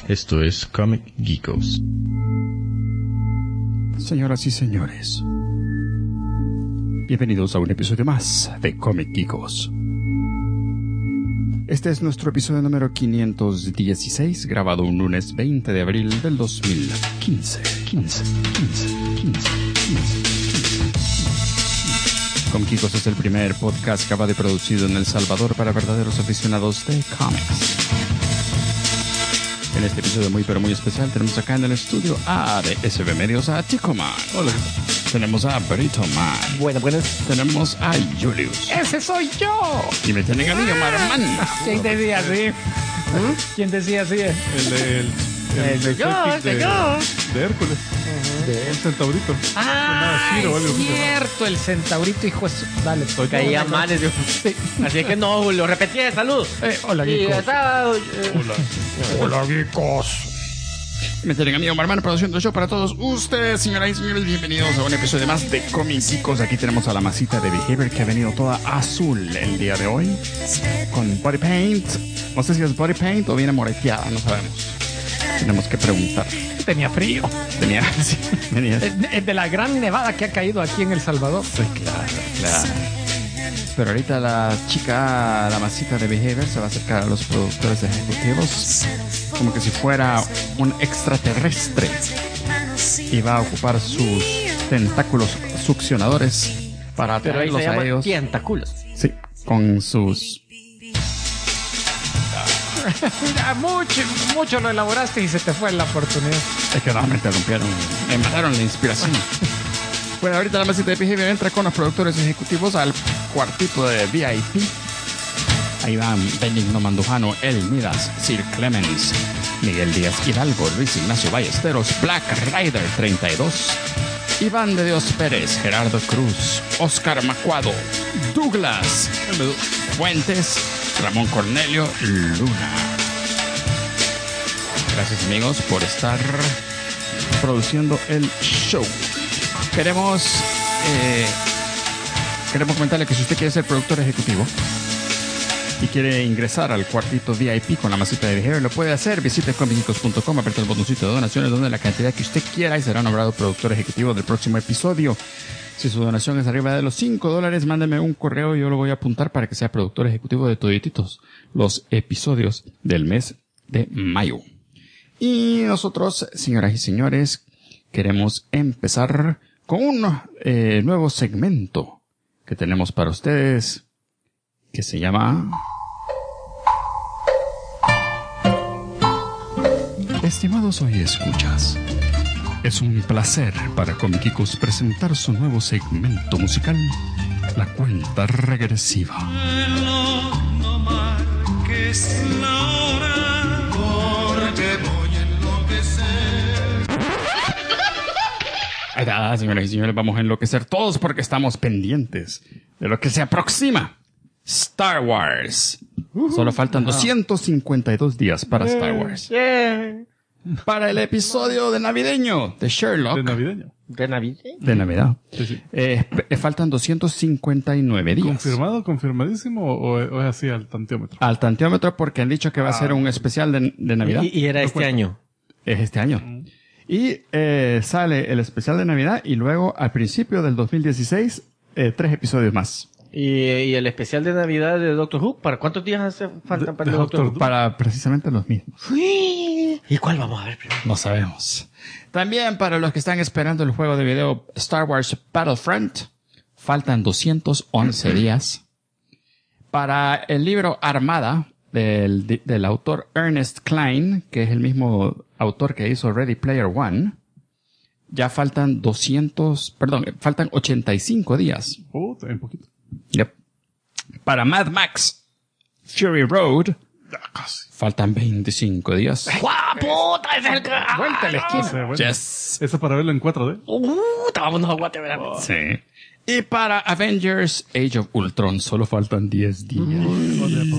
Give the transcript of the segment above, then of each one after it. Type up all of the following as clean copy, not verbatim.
Esto es Comic Geekos. Señoras y señores, bienvenidos a un episodio más de Comic Geekos. Este es nuestro episodio número 516, grabado un lunes 20 de abril del 2015. Comic Geekos es el primer podcast grabado y producido en El Salvador para verdaderos aficionados de cómics. En este episodio muy pero muy especial tenemos acá en el estudio A de SB Medios a Chico Man. Hola. Tenemos a Brito Man. Buenas. Tenemos a Julius. ¡Ese soy yo! Y me tienen a mí, Marman. ¿Quién decía así? ¿Quién decía así? El Señor. de Hércules. El centaurito. Ah, es cierto, el centaurito, hijo de su... Dale, Caía mal, Sí. así que no, lo repetía, salud. Hola, Y Geekos. estaba... Hola, Geekos. Me tienen a mí, Marman, produciendo el show para todos ustedes, señoras y señores. Bienvenidos a un episodio más de Comic Geekos. Aquí tenemos a la masita de Behavior que ha venido toda azul el día de hoy. Con body paint. No sé si es body paint o viene moreteada, no sabemos. Tenemos que preguntar. Tenía frío. Tenía. Es de la gran nevada que ha caído aquí en El Salvador. Sí, claro. Pero ahorita la masita de Behavior se va a acercar a los productores ejecutivos como que si fuera un extraterrestre y va a ocupar sus tentáculos succionadores para Pero ahí atraerlos se a llama ellos. tientaculos. Sí, con sus... Mucho lo elaboraste y se te fue la oportunidad. Es que no me interrumpieron, me mataron la inspiración. Bueno, ahorita la masita de Behavior entra con los productores ejecutivos al cuartito de VIP. Ahí van Benigno Mandujano, El Midas, Sir Clemens, Miguel Díaz Hidalgo, Luis Ignacio Ballesteros, Black Rider 32, Iván de Dios Pérez, Gerardo Cruz, Oscar Macuado, Douglas Fuentes, Ramón Cornelio Luna. Gracias, amigos, por estar produciendo el show. Queremos comentarle que si usted quiere ser productor ejecutivo y quiere ingresar al cuartito VIP con la masita de Behavior, lo puede hacer. Visite comicgeekos.com, aprieta el botoncito de donaciones donde la cantidad que usted quiera y será nombrado productor ejecutivo del próximo episodio. Si su donación es arriba de los $5, mándeme un correo y yo lo voy a apuntar para que sea productor ejecutivo de todititos los episodios del mes de mayo. Y nosotros, señoras y señores, queremos empezar con un nuevo segmento que tenemos para ustedes que se llama... Estimados hoy escuchas, es un placer para Comic Geekos presentar su nuevo segmento musical, La Cuenta Regresiva. No marques la hora, porque voy a enloquecer. Ahí está, señoras y señores, vamos a enloquecer todos porque estamos pendientes de lo que se aproxima. Star Wars. Solo faltan 252 días para Star Wars. Para el episodio de navideño de Sherlock. De navideño. ¿De Navidad? De Navidad. Sí. Faltan 259 días. ¿Confirmadísimo o es así al tanteómetro? Al tanteómetro porque han dicho que va a ser un especial de Navidad. Y era este año. Es este año. Y sale el especial de Navidad y luego al principio del 2016 3 episodios más. Y el especial de Navidad de Doctor Who, ¿para cuántos días hace falta para el Doctor Who? Para precisamente los mismos. ¿Y cuál vamos a ver primero? No sabemos. También para los que están esperando el juego de video Star Wars Battlefront, faltan 211 días. Para el libro Armada del autor Ernest Cline, que es el mismo autor que hizo Ready Player One, ya faltan 85 días. Un poquito. Yep. Para Mad Max Fury Road, Casi. faltan 25 días. ¡Guau, puta! ¡Ese es el que... Vuelta a la esquina. Sí, bueno. Yes. Eso para verlo en 4D. Vámonos a Guatemala. Sí. Y para Avengers Age of Ultron solo faltan 10 días.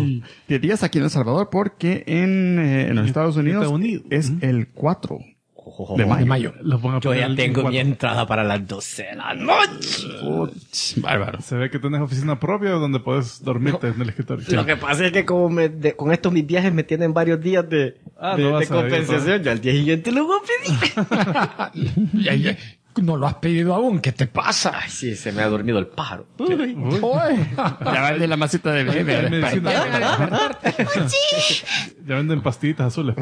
10 días aquí en El Salvador porque en los Estados Unidos Estados Unidos. es el 4. De mayo. Los van a Yo poner ya el tengo 4. mi entrada para las 12 de la noche. Bárbaro. Se ve que tenés oficina propia donde puedes dormirte en el escritorio. Lo que pasa es que como con estos mis viajes me tienen varios días de no vas a compensación, yo al día siguiente lo voy a pedir. No lo has pedido aún. ¿Qué te pasa? Ay, sí, se me ha dormido el pájaro. Uy. Ya vende la masita de bebé. Hay medicina. Ya venden pastillitas azules.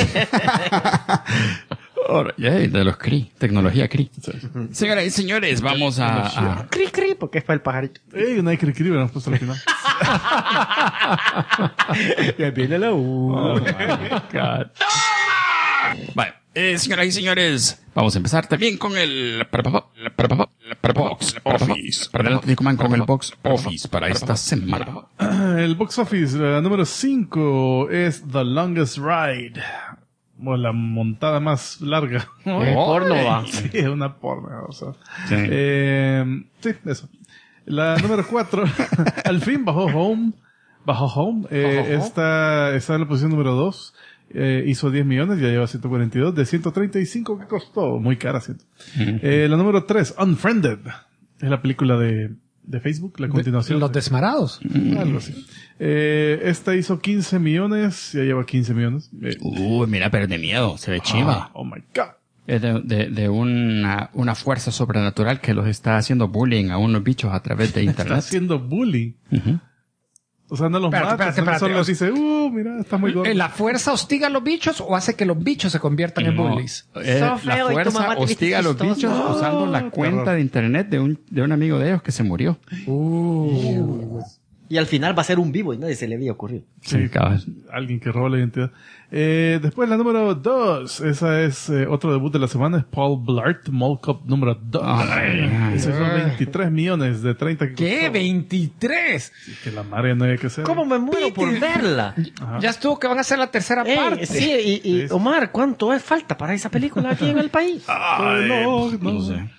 De los CRI. Tecnología CRI. Señoras y señores, vamos a... Cri, cri, porque es para el pajarito. Ey, una escribir, nos puso al final. Ya viene la U. Vale. Señoras y señores, vamos a empezar también con el box office. Para adelante, Nicoman, con el box office para esta semana. El box office, la número 5 es The Longest Ride. O la montada más larga. Porno va. Sí, es una porno. O sea. Sí. Sí, eso. La número 4, al fin bajó Home. Está en la posición número 2. Hizo 10 millones, ya lleva 142. De 135 que costó. Muy cara, siento. La número 3, Unfriended. Es la película de Facebook, la continuación. Los desmarados. Algo así. Esta hizo 15 millones, ya lleva 15 millones. Mira, pero de miedo, se ve chiva. Oh my God. Es de una fuerza sobrenatural que los está haciendo bullying a unos bichos a través de Está internet. haciendo bullying. O sea, no los mata, Espérate. solo les dice, mira, está muy gordo. ¿La fuerza hostiga a los bichos o hace que los bichos se conviertan en bullies? La So feo, y tu fuerza mamá te hostiga a los viste bichos chistoso. usando la cuenta de internet de un amigo de ellos que se murió. Y al final va a ser un vivo y nadie se le había ocurrido. Sí, cabal. Alguien que roba la identidad. Después la número 2, esa es otro debut de la semana, es Paul Blart, Mall Cop número 2. Ese son 23 millones de 30 que ¿Qué? costó. ¿23? Que la madre no hay que hacer. ¿Cómo me muero por verla? Ya estuvo que van a hacer la tercera parte. Sí, y Omar, ¿cuánto es falta para esa película aquí en el país? No sé.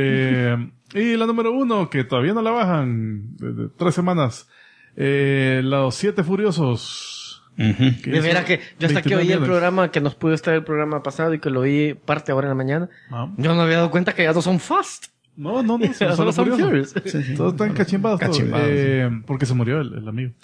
Y la número 1, que todavía no la bajan, de 3 semanas, Los 7 Furiosos. Que De veras que yo hasta que 29 oí el millones. programa, que nos pudo estar el programa pasado y que lo oí parte ahora en la mañana, Ah. yo no había dado cuenta que ya no son fast. No, Solo son Furiosos. Furious. Todos están cachimbados. todos. Porque se murió el amigo.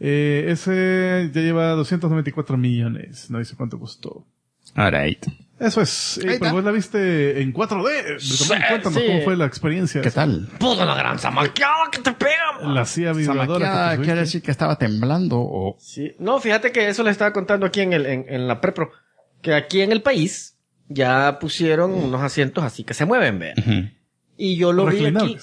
Ese ya lleva 294 millones. No dice cuánto costó. Alright. Eso es. Pero vos la viste en 4D. Cuéntanos sí. cómo fue la experiencia. ¿Qué tal? Puta la gran zamaqueada que te pega. La silla vibradora. Zamaqueada que te quiere subiste. decir que estaba temblando o... Sí. No, fíjate que eso le estaba contando aquí en la Prepro, que aquí en el país ya pusieron unos asientos así que se mueven, vean. Y yo lo vi aquí,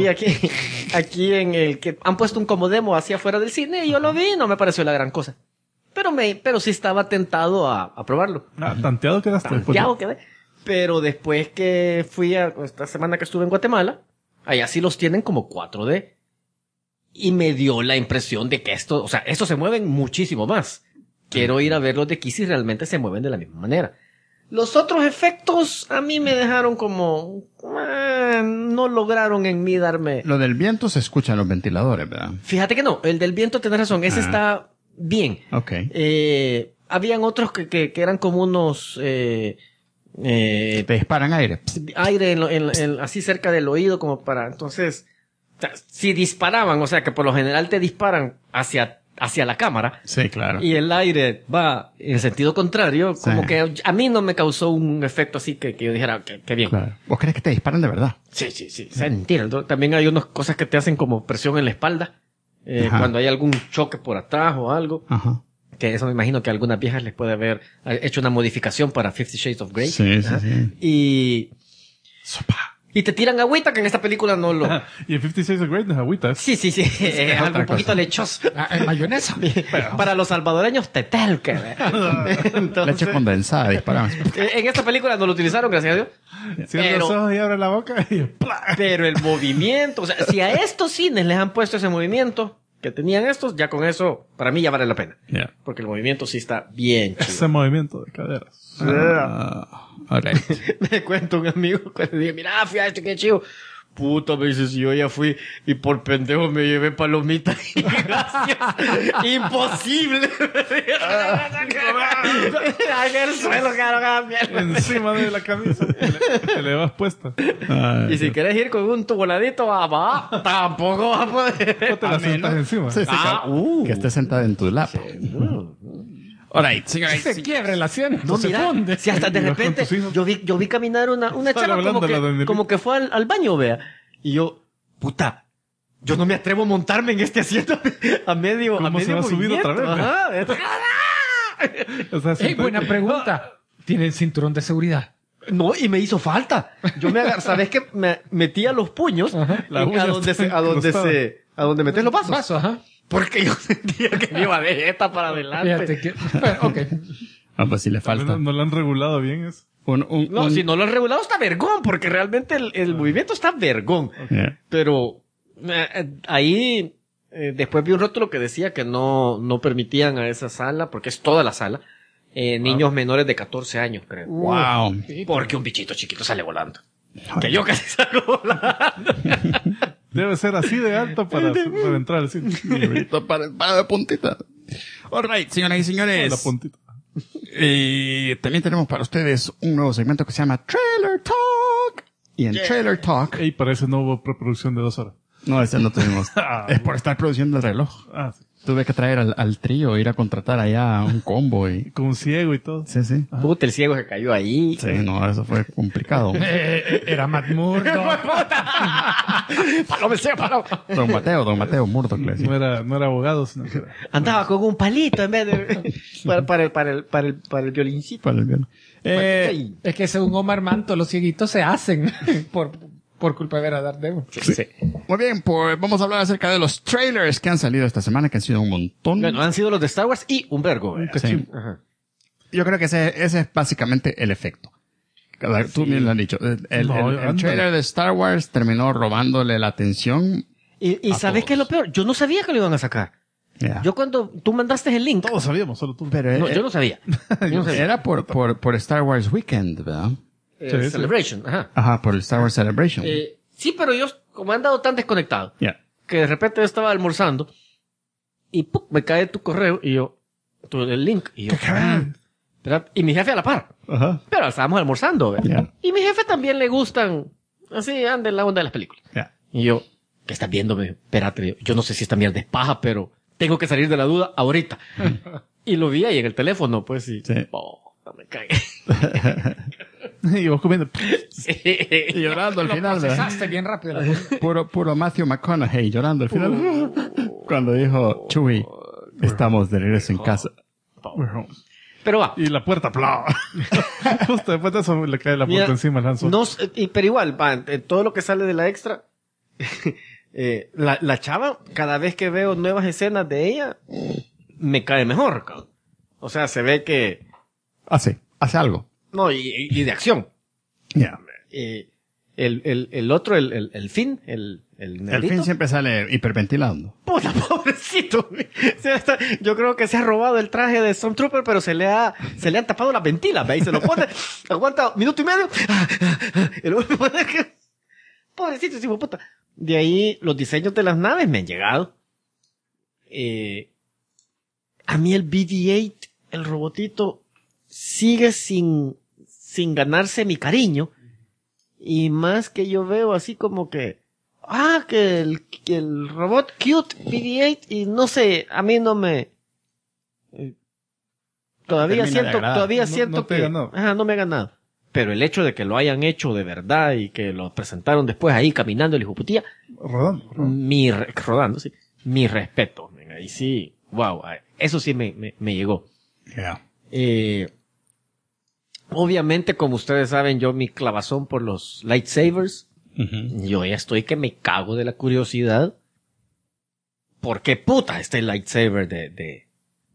aquí en el que han puesto un comodemo hacia afuera del cine y yo lo vi y no me pareció la gran cosa. Pero sí estaba tentado a probarlo. Tanteado quedaste. después, Ya ¿no? quedé. Pero después que fui esta semana que estuve en Guatemala, allá sí los tienen como 4D. Y me dio la impresión de que estos se mueven muchísimo más. Quiero ir a ver los de aquí si realmente se mueven de la misma manera. Los otros efectos a mí me dejaron como... no lograron en mí darme... Lo del viento se escucha en los ventiladores, ¿verdad? Fíjate que no, el del viento tenés razón, ese está bien. Ok. Habían otros que eran como unos... Te disparan aire. aire así cerca del oído como para... Entonces, o sea, si disparaban, o sea que por lo general te disparan hacia la cámara Sí, claro. y el aire va en sentido contrario, Sí. como que a mí no me causó un efecto así que yo dijera que bien. Claro. ¿Vos crees que te disparan de verdad? Sí. O sea, mentira. También hay unas cosas que te hacen como presión en la espalda. Ajá. Cuando hay algún choque por atrás o algo. Ajá. Que eso me imagino que a algunas viejas les puede haber hecho una modificación para 50 Shades of Grey. Sí. Y te tiran agüita, que en esta película no lo... Y en 50 Shades of Grey no es agüita. Sí. Es algo un poquito lechoso. Mayonesa. Para los salvadoreños, tetel, que Entonces, Leche condensada, disparaban. en esta película no lo utilizaron, gracias a Dios. Cierra los ojos y abre la boca y ¡plá! Pero el movimiento, o sea, si a estos cines les han puesto ese movimiento que tenían estos, ya con eso, para mí ya vale la pena. Yeah. Porque el movimiento sí está bien chido. Ese movimiento de caderas. Alright. Me cuento un amigo que le dije, mira, fui a esto, qué chido. Puta, me dice, si yo ya fui y por pendejo me llevé palomitas. Y gracias. Imposible. Ay, en el suelo quedaron a la mierda. Encima de la camisa que le vas puesta. Y si quieres ir con un tuboladito abajo, tampoco vas a poder. No te la sentas encima. Sí, que esté sentada en tu lap. Alright, señora. Se quiebra la asiento. No, se mira, funde. si hasta de Y vas con repente tus hijos. yo vi caminar una chava hablando de la doña como que fue al baño, vea. Y yo, puta, yo no me atrevo a montarme en este asiento a medio ¿Cómo se va a subir movimiento. otra vez, Ajá. O sea, Ey, buena pregunta. ¿Tienen cinturón de seguridad? No, y me hizo falta. Yo ¿sabes qué? Me metía los puños La a uña donde está a donde metes los vasos. Vaso, ajá. Porque yo sentía que me iba de jeta para adelante. Fíjate que... Bueno, ok. Ah, pues sí le falta. no lo han regulado bien eso. No, si no lo han regulado está vergón, porque realmente el movimiento está vergón. Yeah. Pero ahí después vi un rótulo que decía que no permitían a esa sala, porque es toda la sala, niños menores de 14 años, creo. Wow. Porque un bichito chiquito sale volando. Que yo casi salgo volando. Debe ser así de alto para entrar al cine. para de puntita. Alright, señoras y La señores. puntita. También tenemos para ustedes un nuevo segmento que se llama Trailer Talk. Y en Trailer Talk... Y parece no hubo preproducción de 2 horas. No, ese no tuvimos. Es por estar produciendo el reloj. Ah, sí. Tuve que traer al trío, ir a contratar allá un combo y... Con un ciego y todo. Sí, sí. Puta, el ciego se cayó ahí. Sí, no, eso fue complicado. Era Matt Murdock. Paloma el ciego, paloma. Don Mateo Murdoch le decía. No era abogado, sino que era... Andaba con un palito en vez de... para el violincito. Para el violín. Es que según Omar Manto, los cieguitos se hacen por culpa de ver a Daredevil. Sí. Muy bien, pues vamos a hablar acerca de los trailers que han salido esta semana, que han sido un montón. Bueno, han sido los de Star Wars y un vergo. Sí. Ajá. Yo creo que ese es básicamente el efecto. Tú bien lo has dicho. El trailer de Star Wars terminó robándole la atención. Y ¿sabes qué es lo peor? Yo no sabía que lo iban a sacar. Yeah. Yo cuando tú mandaste el link... Todos sabíamos, solo tú. Pero No, yo no sabía. Yo no sabía. era por Star Wars Weekend, ¿verdad? Sí. Celebration, ajá. Ajá, por el Star Wars Celebration. Sí, pero yo, como he andado tan desconectado, Yeah. que de repente yo estaba almorzando y ¡pum! Me cae tu correo y yo, el link, y yo, ¿verdad? Y mi jefe a la par. Ajá. Pero estábamos almorzando, ¿verdad? Yeah. Y mi jefe también le gustan, así, anda en la onda de las películas. Yeah. Y yo, ¿qué estás viendo? Me dijo, espérate, yo no sé si esta mierda es paja, pero tengo que salir de la duda ahorita. Y lo vi ahí en el teléfono, pues, sí. Sí. Oh, no me cagué. Y vos comiendo. Y llorando al Lo final, ¿verdad? procesaste bien rápido. Puro Matthew McConaughey llorando al final. Cuando dijo, Chewie, estamos de regreso en casa. Pero va. Y la puerta, ¡plá! Justo después de eso le cae la puerta Mira, encima al Han Solo. no, pero igual, va, todo lo que sale de la extra, la chava, cada vez que veo nuevas escenas de ella, me cae mejor, cabrón. O sea, se ve que... Hace algo. No, y de acción. Yeah. El otro, el Finn, el El negrito. fin siempre sale hiperventilando. Puta, pobrecito. Yo creo que se ha robado el traje de Stormtrooper, pero se le han tapado las ventilas, ¿ve? Y se lo pone, aguanta minuto y medio. Y luego me pone que... Pobrecito, hijo de puta. De ahí, los diseños de las naves me han llegado. A mí el BD-8, el robotito, sigue sin ganarse mi cariño. Y más que yo veo así como que... que el robot cute BD-8 y no sé, a mí no me... Todavía termina de siento agradar. No te que... ganó. Ajá, no me ha ganado. Pero el hecho de que lo hayan hecho de verdad y que lo presentaron después ahí caminando el hijo de putía, Rodando. rodando, sí. Mi respeto. Men, ahí sí, wow, eso sí me llegó. Yeah. Obviamente, como ustedes saben, yo mi clavazón por los lightsabers, yo ya estoy que me cago de la curiosidad. ¿Por qué puta este lightsaber de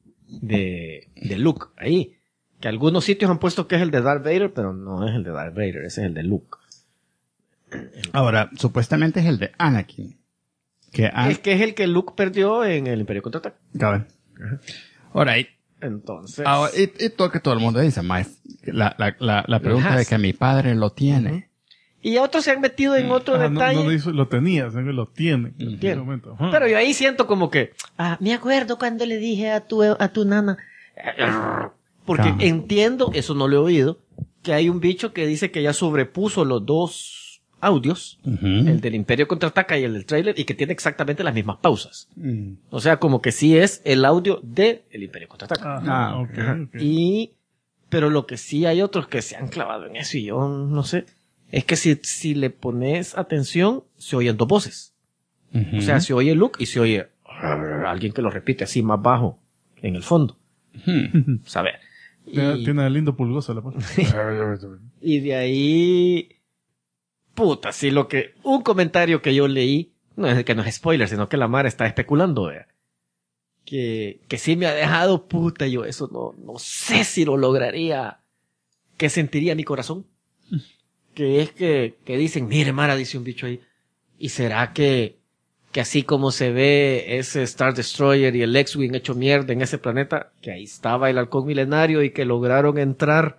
Luke ahí? Que algunos sitios han puesto que es el de Darth Vader, pero no es el de Darth Vader, ese es el de Luke. Ahora, supuestamente es el de Anakin. Es que es el que Luke perdió en el Imperio Contraataca. Cabe. Alright. Entonces... Ahora, y todo que todo el mundo dice, la pregunta de que mi padre lo tiene. Y otros se han metido en otro detalle. No dice, lo tenía, sino que lo tiene. En Tiene. este momento. Ajá. Pero yo ahí siento como que... me acuerdo cuando le dije a tu nana... Porque Ah. entiendo, eso no lo he oído, que hay un bicho que dice que ya sobrepuso los dos audios, el del Imperio Contraataca y el del trailer, y que tiene exactamente las mismas pausas. O sea, como que sí es el audio de el Imperio Contraataca. Ajá, ok. Pero lo que sí hay otros que se han clavado en eso y yo no sé, es que si le pones atención, se oyen dos voces. O sea, se oye Luke y se oye alguien que lo repite así más bajo en el fondo. Saber. Tiene lindo pulgoso la parte. Y de ahí, puta, sí, un comentario que yo leí, no es que no es spoiler, sino que la Mara está especulando, vea, que sí me ha dejado, puta, yo eso no sé si lo lograría, que sentiría mi corazón, que es que dicen, mire Mara, dice un bicho ahí, y será que así como se ve ese Star Destroyer y el X-Wing hecho mierda en ese planeta, que ahí estaba el halcón milenario y que lograron entrar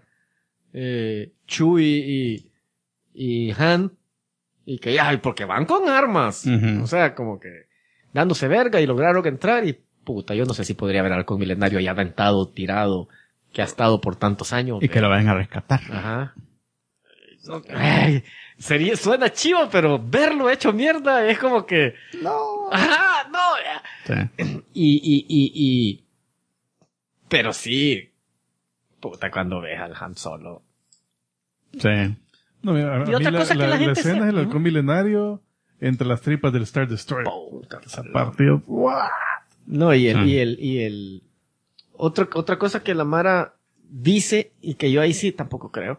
Chewie y Han, y que ay, porque van con armas, o sea, como que dándose verga y lograron entrar y puta, yo no sé si podría haber halcón milenario ahí aventado, tirado, que ha estado por tantos años. Y que lo vayan a rescatar. Ajá. Ay, suena chivo, pero verlo hecho mierda es como que... No. Ajá, no. Sí. Pero sí. Puta, cuando ves al Han Solo. Sí. No, mira, a Y otra mí cosa que la gente escena se- del halcón milenario entre las tripas del Star Destroyer. Puta, Esa parte, ¡guau! no, y el otra cosa que la Mara dice, y que yo ahí sí tampoco creo,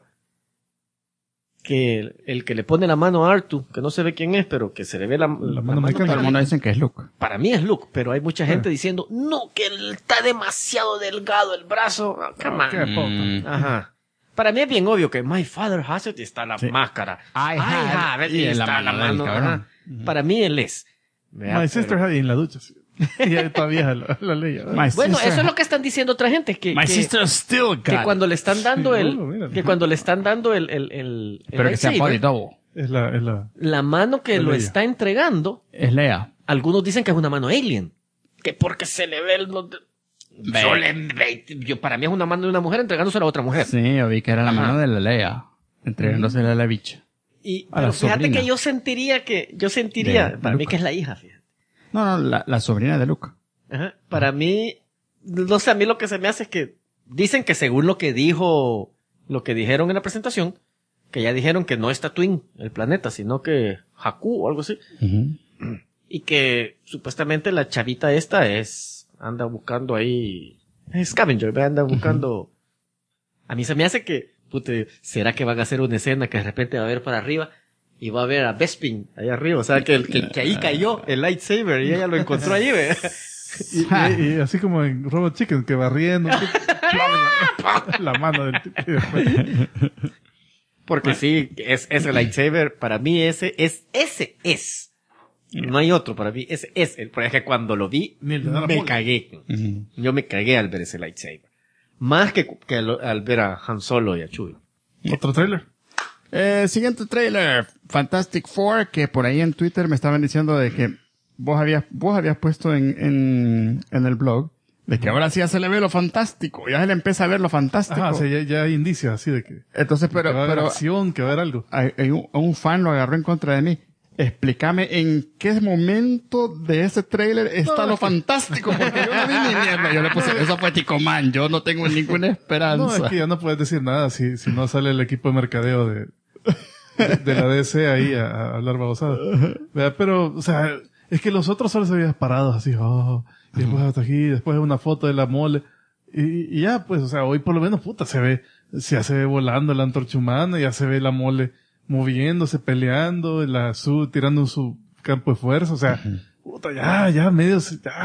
que el que le pone la mano a Artu, que no se ve quién es, pero que se le ve la mano mecánica. Todo el mundo dicen que es Luke. para mí es Luke, pero hay mucha gente diciendo, no, que él está demasiado delgado el brazo. Ah, come on. Qué poca. Ajá. Para mí es bien obvio que my father has it y está la Sí. máscara. I have it, y y en está la la mano del mano. cabrón. Ajá. Para mí él es. Vea, My pero- sister had it en la ducha. Sí. Ya está vieja la ley. ¿verdad? My Bueno, sister- eso es lo que están diciendo otra gente, que, My que, sister still got que cuando le están dando Sí, el, no, mira. que cuando le están dando el Pero que sea lightsaber, body double. Es la... la mano que Es lo Leia. está entregando, Es Leia. algunos dicen que es una mano alien. Que porque se le ve para mí es una mano de una mujer entregándose a la otra mujer. Sí, yo vi que era la Ajá. mano de la Leia. Entregándosela a la bicha. Y, A la pero fíjate sobrina. que yo sentiría, De para mí Luke. que es la hija, fíjate. No, la sobrina de Luke. Ajá. Para mí, no sé, a mí lo que se me hace es que dicen que según lo que dijeron en la presentación, que ya dijeron que no es Tatooine, el planeta, sino que Jakku o algo así. Y que supuestamente la chavita esta anda buscando ahí, es scavenger, ¿ve? Anda buscando. A mí se me hace que, puta, ¿será que van a hacer una escena que de repente va a ver para arriba y va a ver a Bespin ahí arriba? O sea, que ahí cayó el lightsaber y ella lo encontró ahí, ¿ve? Y así como en Robot Chicken, que va riendo. la mano del tipo. y después- Porque sí, ese lightsaber, para mí ese es. No hay otro, para mí ese es. Porque es que cuando lo vi, Ni el de Darth me Maul. cagué. Yo me cagué al ver ese lightsaber. Más que al ver a Han Solo y a Chewie. Otro trailer. Siguiente trailer. Fantastic Four, que por ahí en Twitter me estaban diciendo de que vos habías puesto en el blog de que ahora sí ya se le ve lo fantástico. Ya se le empieza a ver lo fantástico. Ajá, o sea, ya hay indicios así de que, Entonces, que va a haber pero acción, que va a haber algo. hay un fan lo agarró en contra de mí. Explícame en qué momento de ese trailer está lo fantástico, porque yo no vi ni mierda. Yo le puse, eso fue Ticomán, yo no tengo ninguna esperanza. No, es que ya no puedes decir nada si no sale el equipo de mercadeo de la DC ahí a hablar babosada. ¿Verdad? Pero, o sea, es que los otros solo se habían parado así, y después hasta aquí, después una foto de la mole. Y ya, pues, o sea, hoy por lo menos, puta, ya se ve volando la antorcha humana, ya se ve la mole moviéndose, peleando, tirando su campo de fuerza, o sea, puta, ya medio,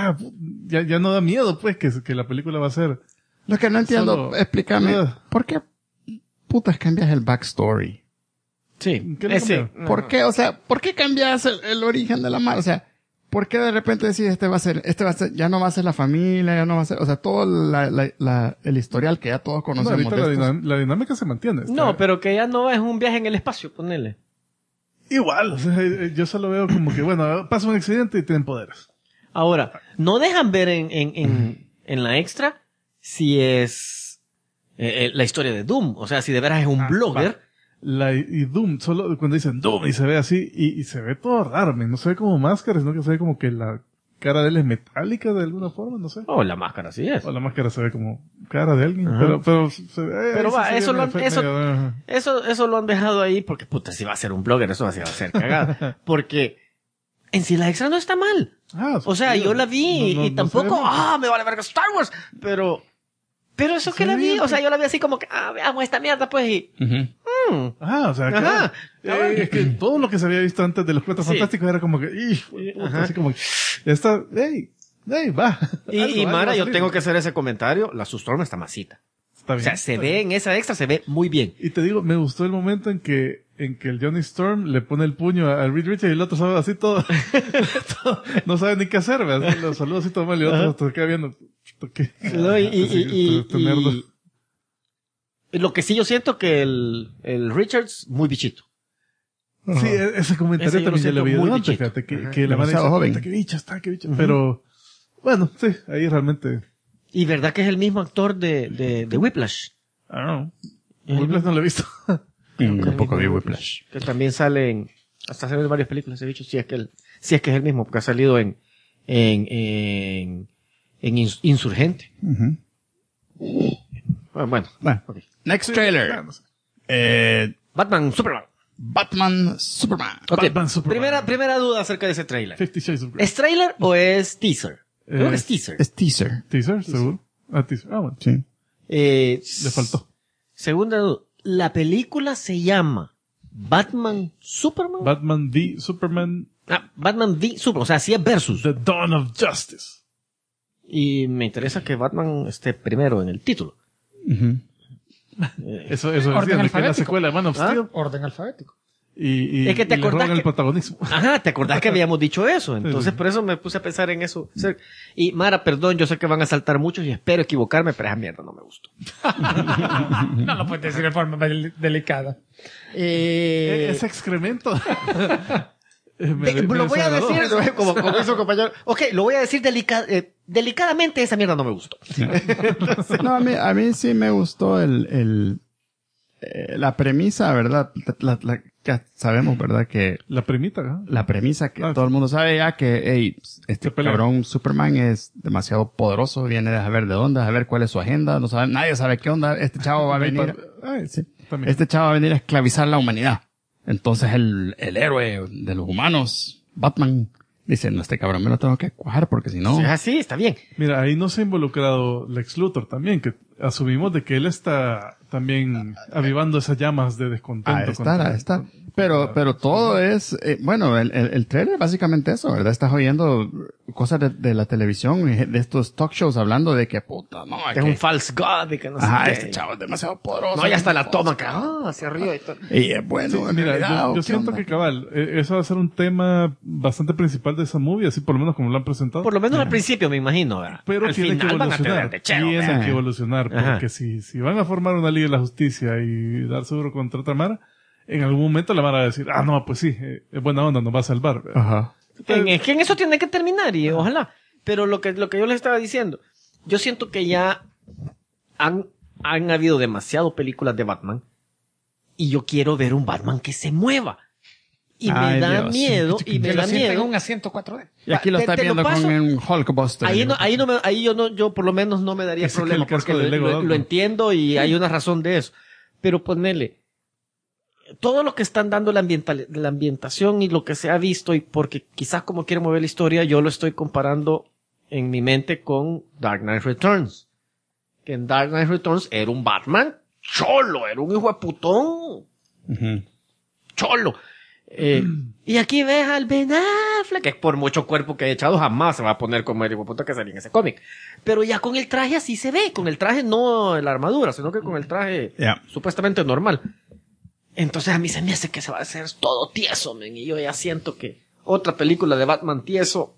ya no da miedo, pues, que la película va a ser. Lo que no entiendo, Solo- explícame, Ugh. ¿por qué putas cambias el backstory? Sí, ¿Qué le ese. cambió? ¿Por qué? O sea, ¿por qué cambias el origen de la madre? O sea, ¿por qué de repente decís ya no va a ser la familia, ya no va a ser, o sea, todo el historial que ya todos No, conocemos ahorita de estos? la dinámica se mantiene. está- No, pero que ya no es un viaje en el espacio, ponele. Igual, o sea, yo solo veo como que, bueno, pasa un accidente y tienen poderes. Ahora, no dejan ver en la extra si es la historia de Doom. O sea, si de veras es un blogger. Y Doom, solo cuando dicen Doom y se ve así, y se ve todo raro, no se ve como máscara, sino que se ve como que la cara de él es metálica de alguna forma, no sé. Oh, la máscara sí es. O la máscara se ve como cara de alguien, pero se ve, Pero va, eso eso lo han dejado ahí porque, puta, si va a ser un blogger, eso va a ser cagada. Porque en sí la extra no está mal. O sea, yo la vi y tampoco, me vale verga Star Wars, pero eso que la vi, o sea, yo la vi así como que, veamos esta mierda, pues, y... o sea, Ajá. es que todo lo que se había visto antes de los Cuatro Fantásticos era como que, así como, ya está, va. Y Mara, yo tengo que hacer ese comentario, la Sustorm está masita. Está bien. O sea, se ve en esa extra, se ve muy bien. Y te digo, me gustó el momento en que el Johnny Storm le pone el puño a Reed Richards y el otro sabe así todo, no sabe ni qué hacer, ¿verdad? Lo saluda así todo mal y el otro se queda viendo. ¿Qué? No, y lo que sí yo siento que el Richards, muy bichito. Sí, ese comentario Ese yo también ya lo lo vi siento muy antes, bichito. fíjate, que la madre dice, joven. "Puta, qué bicho está, qué bicho". Pero, bueno, sí, ahí realmente, Y verdad que es el mismo actor de Whiplash. I don't know. Whiplash no lo he visto. Tampoco vi Whiplash. Que también sale hasta sale en varias películas ese bicho, si es que es el mismo, porque ha salido en Insurgente. Bueno. Bueno, next trailer. No sé. Batman, Superman. Batman, Superman. Ok, Batman, Superman. primera duda acerca de ese trailer. 50 Shades of Grey. ¿Es trailer o es teaser? Creo que es teaser. Es teaser. ¿Teaser? ¿Seguro? Teaser. Bueno. Sí. Le faltó. Segunda duda. La película se llama Batman, Superman. Batman v Superman, Batman v Superman. O sea, sí es versus. The Dawn of Justice. Y me interesa que Batman esté primero en el título. Eso Orden decía, de que es la alfabético. secuela de Man of Steel. Orden alfabético. Y Es que te le acordás roban el que- protagonismo. Ajá, ¿te acordás que habíamos dicho eso? Entonces, Sí. por eso me puse a pensar en eso. Y Mara, perdón, yo sé que van a saltar muchos y espero equivocarme, pero esa mierda no me gustó. No lo puedes decir de forma delicada. Ese excremento. Lo voy a decir como hizo compañero. Ok, lo voy a decir delicadamente, esa mierda no me gustó. No, a mí sí me gustó la premisa, ¿verdad? Ya sabemos, ¿verdad? Que La primita, ¿no? la premisa que Ah, todo el mundo sabe ya que, hey, este Se pelea. cabrón Superman es demasiado poderoso, viene de saber de dónde, a saber cuál es su agenda, nadie sabe qué onda, este chavo va a venir, sí, También. este chavo va a venir a esclavizar la humanidad. Entonces el héroe de los humanos, Batman, dice, no, este cabrón me lo tengo que cuajar porque si no... Sí, está bien. Mira, ahí no se ha involucrado Lex Luthor también, que asumimos de que él está también avivando esas llamas de descontento. Está. Pero todo es, bueno, el trailer es básicamente eso, ¿verdad? Estás oyendo cosas de la televisión, de estos talk shows hablando de que puta, no, Es un false god y que no sé qué. este chavo es demasiado poderoso. No, ya está la toma acá, hacia arriba y todo. Y es bueno, en Mira, realidad, yo ¿qué siento onda? que cabal, eso va a ser un tema bastante principal de esa movie, así por lo menos como lo han presentado. Por lo menos al principio, me imagino, ¿verdad? Pero al tiene que final van a tener evolucionar. de chero, Tiene ¿verdad? que evolucionar, Ajá. porque si van a formar una Liga de la Justicia y dar seguro contra otra Mara, en algún momento la Mara va a decir, no, pues sí, es buena onda, nos va a salvar. Ajá. Es que en eso tiene que terminar y ojalá. Pero lo que yo les estaba diciendo, yo siento que ya han habido demasiado películas de Batman y yo quiero ver un Batman que se mueva. Y me Ay, da Dios. miedo, y me Que lo da sienten en miedo. un asiento 4D. Y aquí lo Te- está te lo viendo paso. con un Hulkbuster. Yo por lo menos no me daría Ese que problema el casco porque de Lego lo Batman. entiendo y hay una razón de eso. Pero ponele, todo lo que están dando la ambientación y lo que se ha visto y porque quizás como quieren mover la historia, yo lo estoy comparando en mi mente con Dark Knight Returns. Que en Dark Knight Returns era un Batman cholo, era un hijo de putón cholo. Y aquí ves al Ben Affleck, que por mucho cuerpo que haya echado jamás se va a poner como el hijo de puta que salía en ese cómic. Pero ya con el traje así se ve, con el traje no la armadura, sino que con el traje Ya. supuestamente normal. Entonces a mí se me hace que se va a hacer todo tieso, men, y yo ya siento que otra película de Batman tieso,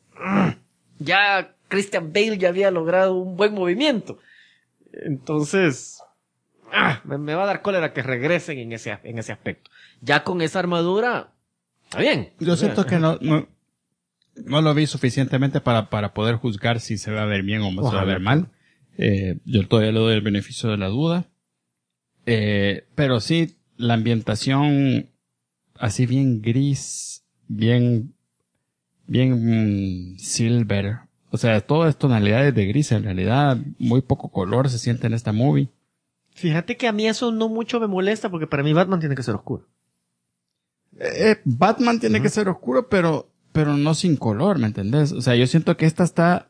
ya Christian Bale ya había logrado un buen movimiento. Entonces, me va a dar cólera que regresen en ese aspecto. Ya con esa armadura, está bien. Yo siento que no lo vi suficientemente para poder juzgar si se va a ver bien o se va a ver mal. Yo todavía le doy el beneficio de la duda. Pero sí, la ambientación así bien gris, bien silver. O sea, todo es tonalidades de gris en realidad. Muy poco color se siente en esta movie. Fíjate que a mí eso no mucho me molesta porque para mí Batman tiene que ser oscuro. Batman tiene que ser oscuro, pero no sin color, ¿me entendés? O sea, yo siento que esta está...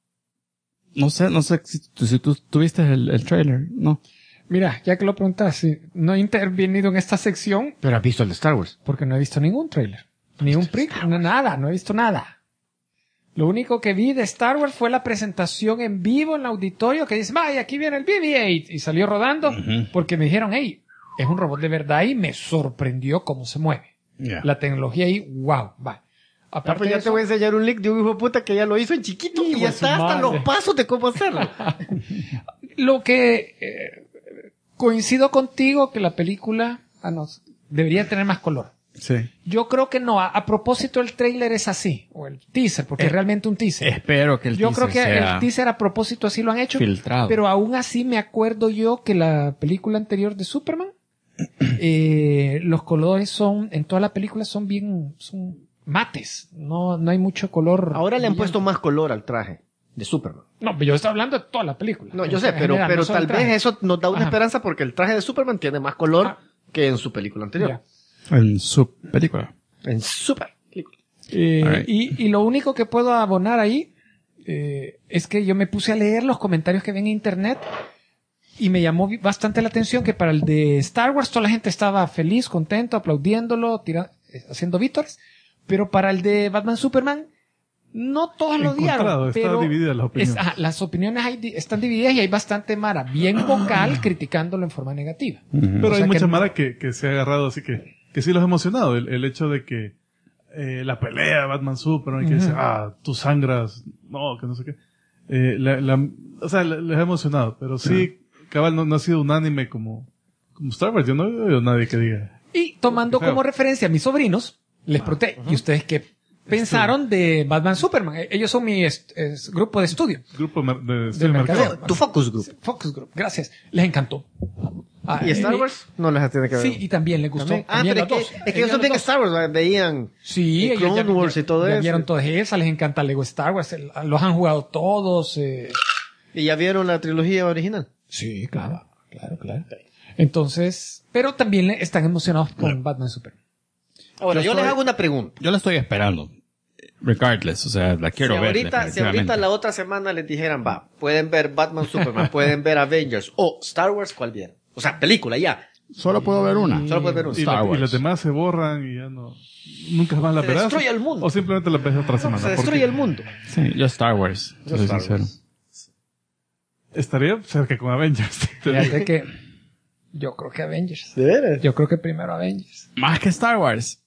No sé si tú tuviste el trailer, ¿no? Mira, ya que lo preguntas, sí, no he intervenido en esta sección Pero has visto el de Star Wars. porque no he visto ningún trailer. Ni un prequel, nada, no he visto nada. Lo único que vi de Star Wars fue la presentación en vivo en el auditorio que dice, ¡ay, aquí viene el BB-8! Y salió rodando porque me dijeron, hey, es un robot de verdad y me sorprendió cómo se mueve. Yeah. La tecnología ahí, wow, va. Aparte Pues ya de te eso, voy a enseñar un link de un hijo de puta que ya lo hizo en chiquito y Hijo ya de su está hasta madre. los pasos de cómo hacerlo. lo que coincido contigo que la película debería tener más color. Sí. Yo creo que no. A propósito, el trailer es así. O el teaser, porque es realmente un teaser. Espero que el Yo teaser creo que sea el teaser a propósito así lo han hecho. filtrado. Pero aún así me acuerdo yo que la película anterior de Superman, los colores en toda la película son mates. No hay mucho color. Ahora le han brillante. puesto más color al traje de Superman. No, pero yo estoy hablando de toda la película. No, yo En sé, pero general, no solo tal el traje. vez eso nos da una Ajá. esperanza porque el traje de Superman tiene más color Ah. que en su película anterior. Ya. En su película. En Super película. Alright. Y lo único que puedo abonar ahí es que yo me puse a leer los comentarios que ven en internet y me llamó bastante la atención que para el de Star Wars toda la gente estaba feliz, contento, aplaudiéndolo, haciendo vítores, pero para el de Batman Superman no todos lo Encontrado, odiaron. está pero dividida las opiniones. las opiniones están divididas y hay bastante mara bien vocal criticándolo en forma negativa. Pero O hay sea mucha que mara que se ha agarrado, así que sí los ha emocionado. El hecho de que la pelea Batman-Superman, que dice, tú sangras, no, que no sé qué. O sea, les ha emocionado, pero sí, cabal, no ha sido unánime como Star Wars. Yo no he oído a nadie que diga. Y tomando Qué feo. como referencia a mis sobrinos, les pregunté, ¿y ustedes qué pensaron de Batman Superman? Ellos son mi grupo de estudio. Grupo de Del mercadeo. Tu focus group. Focus Group. Gracias. Les encantó. Ah, ¿Y Star Wars? No les tiene que ver. Sí, y también les gustó. También. Ah, También pero los dos. es que ellos Ellos también los Star Wars, ¿verdad? Veían Sí, y ellos Clone Wars y todo ya eso. vieron todas esas, les encanta Lego Star Wars, los han jugado todos. ¿Y ya vieron la trilogía original? Sí, claro. Entonces, pero también están emocionados con Batman Superman. Ahora, yo les hago una pregunta. Yo la estoy esperando. Regardless, o sea, la quiero Si ver. ahorita definitivamente. la otra semana les dijeran, pueden ver Batman Superman, pueden ver Avengers o Star Wars, ¿cuál vieron? O sea, película, ya. Solo puedo ver una. Solo puedes ver una. Y, Star Wars. y las demás se borran y ya no. Nunca más la Se verás. destruye el mundo. O simplemente la ves otra semana. Se destruye el mundo. Sí, yo Star Wars. Yo soy Star sincero. Wars. Estaría cerca con Avengers. Fíjate que yo creo que Avengers. ¿De veras? Yo creo que primero Avengers. Más que Star Wars.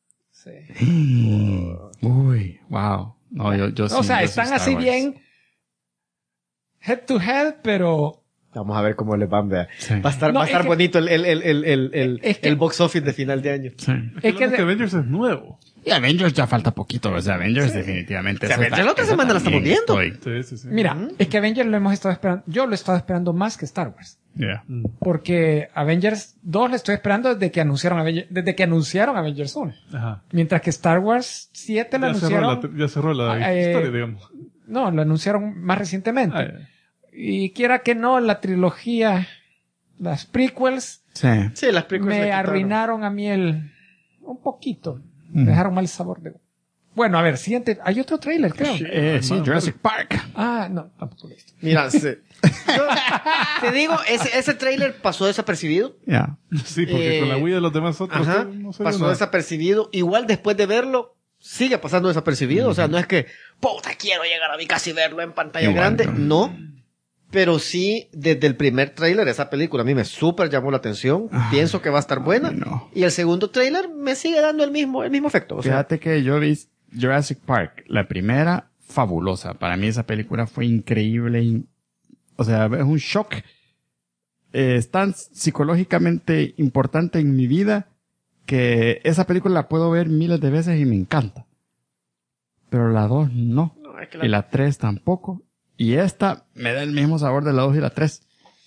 Sí. Uy, wow. No, yo sí. O sea, yo sí están Star así Wars. bien head to head, pero Vamos a ver cómo les van, vea. Sí. Va a estar, No, va a estar es que- bonito el es que- el box office de final de año. Sí. es que que Avengers es nuevo. Y Avengers ya falta poquito. O sea, Avengers definitivamente. O sea, esa Avengers la otra semana la estamos también viendo. estoy. Sí. mira, es que Avengers lo hemos estado esperando. Yo lo he estado esperando más que Star Wars. Yeah. Porque Avengers 2 lo estoy esperando desde que anunciaron Avengers 1. Ajá. Mientras que Star Wars 7 lo anunciaron. Ya cerró la historia, digamos. No, lo anunciaron más recientemente. Ah, ya. Y quiera que no, la trilogía, las prequels, Sí. Sí, las películas le me quitaron. arruinaron a mí un poquito. Me dejaron mal sabor de... Bueno, a ver, siguiente. Hay otro trailer, creo. Sí, Jurassic Park. Ah, no, tampoco lo he visto. Mira, yo te digo, ese trailer pasó desapercibido. Yeah. Sí, porque con la Wii de los demás otros Ajá, no se ve pasó nada. desapercibido. Igual después de verlo, sigue pasando desapercibido. O sea, no es que, puta, quiero llegar a mi casa y verlo en pantalla Igual, grande. ¿no? No. Pero sí, desde el primer tráiler, esa película a mí me súper llamó la atención. Pienso que va a estar buena. no. Y el segundo tráiler me sigue dando el mismo efecto. O sea, Fíjate que yo vi Jurassic Park, la primera, fabulosa. Para mí esa película fue increíble. O sea, es un shock. Es tan psicológicamente importante en mi vida que esa película la puedo ver miles de veces y me encanta. Pero la 2 no. no, es que Y la 3 tampoco. Y esta me da el mismo sabor de la 2 y la 3.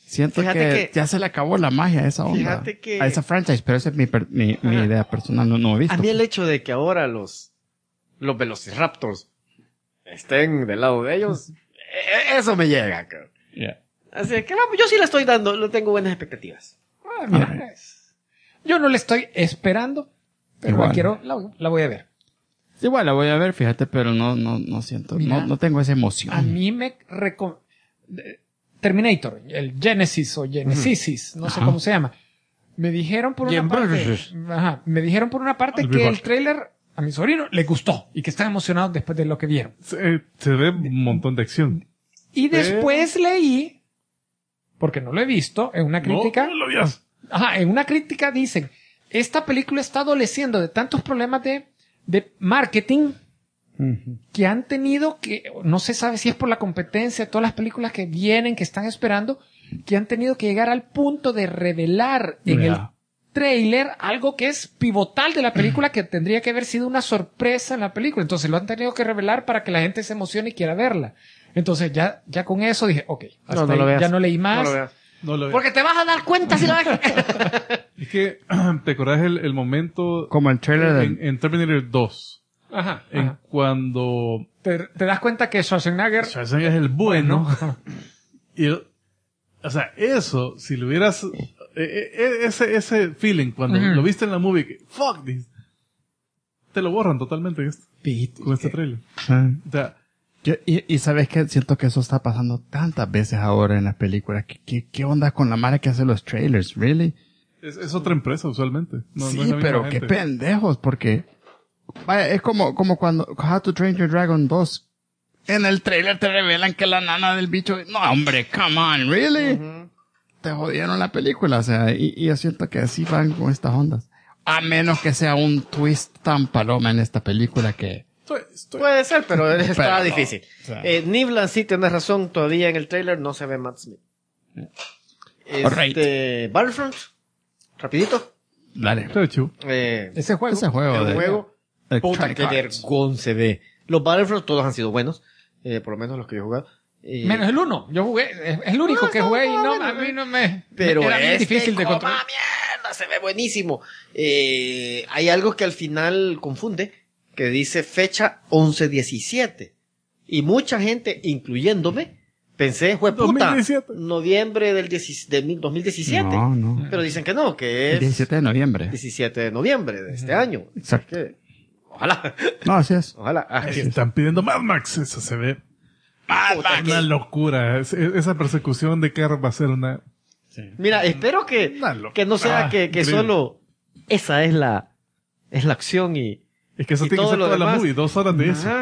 Siento que ya se le acabó la magia a esa onda. Fíjate que- A esa franchise, pero esa es mi idea personal, no he visto. A mí el hecho de que ahora los Velociraptors estén del lado de ellos, eso me llega, cabrón. Yeah. Así que vamos, yo sí le estoy dando, le tengo buenas expectativas. Mira, yo no le estoy esperando, pero Igual. la voy a ver. Igual la voy a ver, fíjate, pero no siento, Mira, no tengo esa emoción. A mí Terminator, el Genesis o Genesis, no sé Ajá. cómo se llama. Me dijeron por una parte, me dijeron por una parte que el tráiler a mi sobrino le gustó y que están emocionados después de lo que vieron. Se ve un montón de acción. Y después leí, porque no lo he visto, en una crítica, No lo veas. en una crítica dicen, esta película está adoleciendo de tantos problemas de marketing que han tenido que, no se sabe si es por la competencia de todas las películas que vienen, que están esperando, que han tenido que llegar al punto de revelar en el tráiler algo que es pivotal de la película, que tendría que haber sido una sorpresa en la película. Entonces lo han tenido que revelar para que la gente se emocione y quiera verla. Entonces ya con eso dije, ok, hasta No lo ahí, veas. ya no leí más. No lo veas. No lo veas. Porque te vas a dar cuenta si lo ves. Es que, ¿te acordás el momento Como el trailer en Terminator 2? Ajá. En cuando Te das cuenta que Schwarzenegger Schwarzenegger es el bueno. Y, o sea, eso, si lo hubieras... ese feeling, cuando lo viste en la movie, que, fuck this, te lo borran totalmente con este trailer. O sea, y sabes que siento que eso está pasando tantas veces ahora en las películas. ¿Qué onda con la mara que hace los trailers? ¿Really? es otra empresa usualmente. No Sí, es la misma pero gente. qué pendejos, porque vaya, es como cuando How to Train Your Dragon 2. En el trailer te revelan que la nana del bicho... No, hombre, come on, ¿really? Te jodieron la película, o sea, y yo siento que así van con estas ondas. A menos que sea un twist tan paloma en esta película que... Puede ser, pero está Pero, difícil. o sea. Niblan, sí, tienes razón, todavía en el trailer no se ve Matt Smith. Alright. Battlefront, rapidito. Dale. Está chulo. ese juego. Ese juego El de... juego, puta, Electronic qué Arts. vergón se ve. Los Battlefront todos han sido buenos, por lo menos los que yo he jugado. Menos el 1. Yo jugué, es el único que jugué y no, a mí no me... Pero era bien este, difícil de ¡coma controlar. mierda! Se ve buenísimo. Hay algo que al final confunde, que dice fecha 11/17. Y mucha gente, incluyéndome, pensé, fue puta, 2017. noviembre del 2017. No. Pero dicen que no, que El es 17 de noviembre. 17 de noviembre de este año. Exacto. Que, ojalá, No, así es. ojalá. Están pidiendo Mad Max. Eso se ve una locura. Esa persecución de carro va a ser una... Mira, espero que no sea que increíble. solo esa es la acción y Es que eso y tiene que todo ser lo toda la demás. movie, 2 horas de eso. Ajá.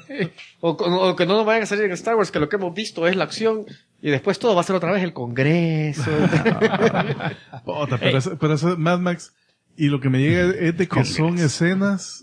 o que no nos vayan a salir en Star Wars, que lo que hemos visto es la acción y después todo va a ser otra vez el Congreso. Puta, pero eso Mad Max, y lo que me llega es de que son escenas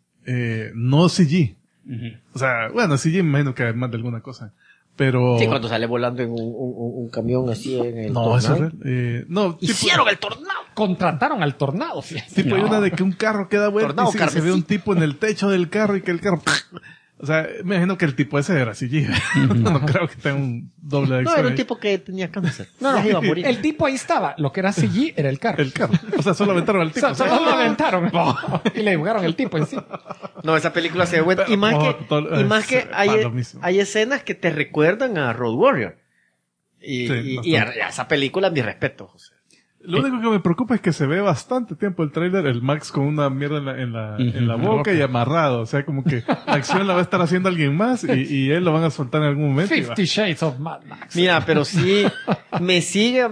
no CG. O sea, bueno, CG me imagino que además de alguna cosa. Pero... Sí, cuando sale volando en un camión así en el no, eso es tornado. real. No, Hicieron el tornado. Contrataron al tornado, fíjate. Tipo, hay una de que un carro queda vuelta Tornado y se ve carmesí. un tipo en el techo del carro y que el carro... O sea, me imagino que el tipo ese era CG. No creo que tenga un doble de No, acción era un ahí. tipo que tenía cáncer. No, Ya iba a morir. el tipo ahí estaba. Lo que era CG era el carro. El carro. O sea, solo aventaron al tipo. Solo lo aventaron. y le jugaron el tipo en sí. No, esa película se ve buena. Y más que lo mismo. hay escenas que te recuerdan a Road Warrior. Y Sí, a bastante. esa película, mi respeto, José. Lo único que me preocupa es que se ve bastante tiempo el trailer, el Max con una mierda en la boca y amarrado. O sea, como que la acción la va a estar haciendo alguien más y él lo van a soltar en algún momento. y va. 50 Shades of Mad Max. Mira, pero sí, me sigue,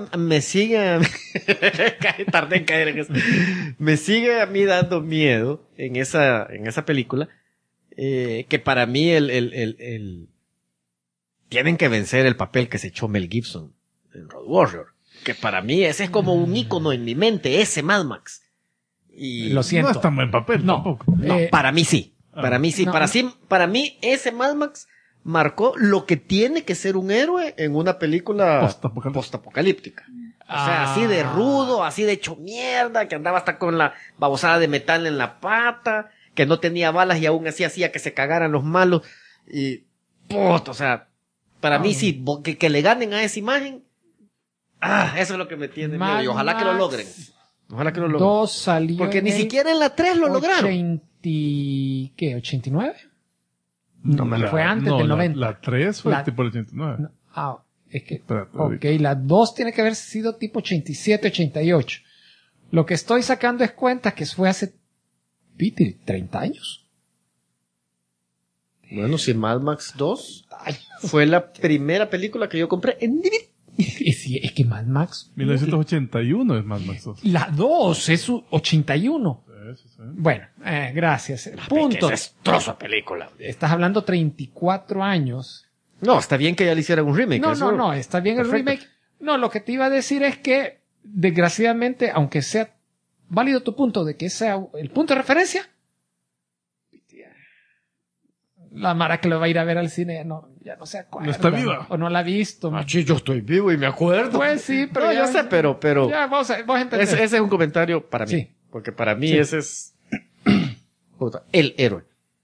tardé en caer en eso. Me sigue a mí dando miedo en esa película, que para mí tienen que vencer el papel que se echó Mel Gibson en Road Warrior. Que para mí ese es como un ícono en mi mente, ese Mad Max. Y Lo siento. No es tan buen papel No. tampoco. no, para mí sí. Para mí sí. No. Para mí ese Mad Max marcó lo que tiene que ser un héroe en una película postapocalíptica. O sea, así de rudo, así de hecho mierda, que andaba hasta con la babosada de metal en la pata, que no tenía balas y aún así hacía que se cagaran los malos. Y, puto, o sea, para mí sí, que le ganen a esa imagen, Eso es lo que me tiene Mad miedo. Y ojalá que lo Max logren. Ojalá que lo logren. 2 salió Porque en ni el siquiera en la 3 lo lograron. 89? No, Fue antes del 90. La 3 fue La- tipo el 89. No, es que... Espérate, Ok, la 2 tiene que haber sido tipo 87, 88. Lo que estoy sacando es cuenta que fue hace 30 años. Bueno, si Mad Max 2 fue la primera película que yo compré en DVD. Es que Mad Max... 1981 es Mad Max 2. La 2 es 81. Sí, sí. Bueno, gracias. Punto. Qué desastrosa película. Estás hablando 34 años. No, está bien que ya le hicieran un remake. No, está bien el Perfecto. remake. No, lo que te iba a decir es que, desgraciadamente, aunque sea válido tu punto de que sea el punto de referencia, la Mara que lo va a ir a ver al cine ya no se acuerda. No está viva. O no la ha visto. Sí, yo estoy vivo y me acuerdo. Pues sí, pero No, ya, yo sé, pero ya vos entendés. ese es un comentario para mí. Sí. Porque para mí Sí. ese es puta, el héroe.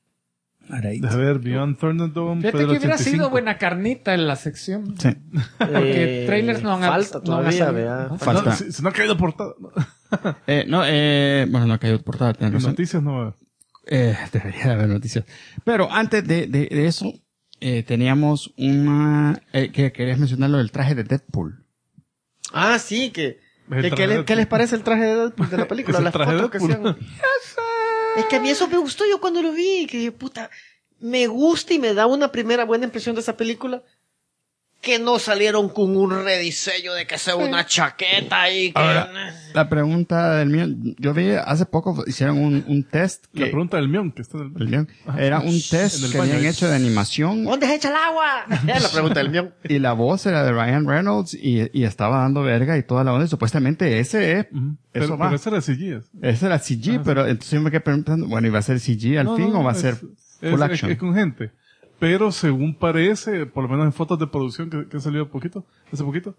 A ver, Beyond Thunderdome Fíjate fue que del hubiera 85. sido buena carnita en la sección. Sí. Porque trailers no han falta no han todavía, salido. vea. Ajá. Falta. No, si no ha caído portada. No. Bueno, no ha caído portada, tienes Las razón. noticias no. Debería de haber noticias. Pero antes de eso, teníamos una... que querías mencionar lo del traje de Deadpool. Ah, sí, que El traje de ¿qué Deadpool. les parece el traje de Deadpool de la película? Es el Las traje de fotos que Deadpool. hacían. Es que a mí eso me gustó yo cuando lo vi, que puta, me gusta y me da una primera buena impresión de esa película. Que no salieron con un rediseño de que sea una chaqueta y que... Ahora, la pregunta del mío, yo vi hace poco hicieron un test La que... pregunta del Mion, que está en el mío, era un En test el que baño. habían hecho de animación ¿Dónde se echa el agua? Es la pregunta del mío. y la voz era de Ryan Reynolds y estaba dando verga y toda la onda y supuestamente ese es, Ujú. eso va. Pero esa era CG. Ese era CG, pero entonces yo me quedé preguntando, bueno, ¿iba a ser CG al fin o va a ser full action? Es con gente. Pero según parece, por lo menos en fotos de producción que han salido hace poquito,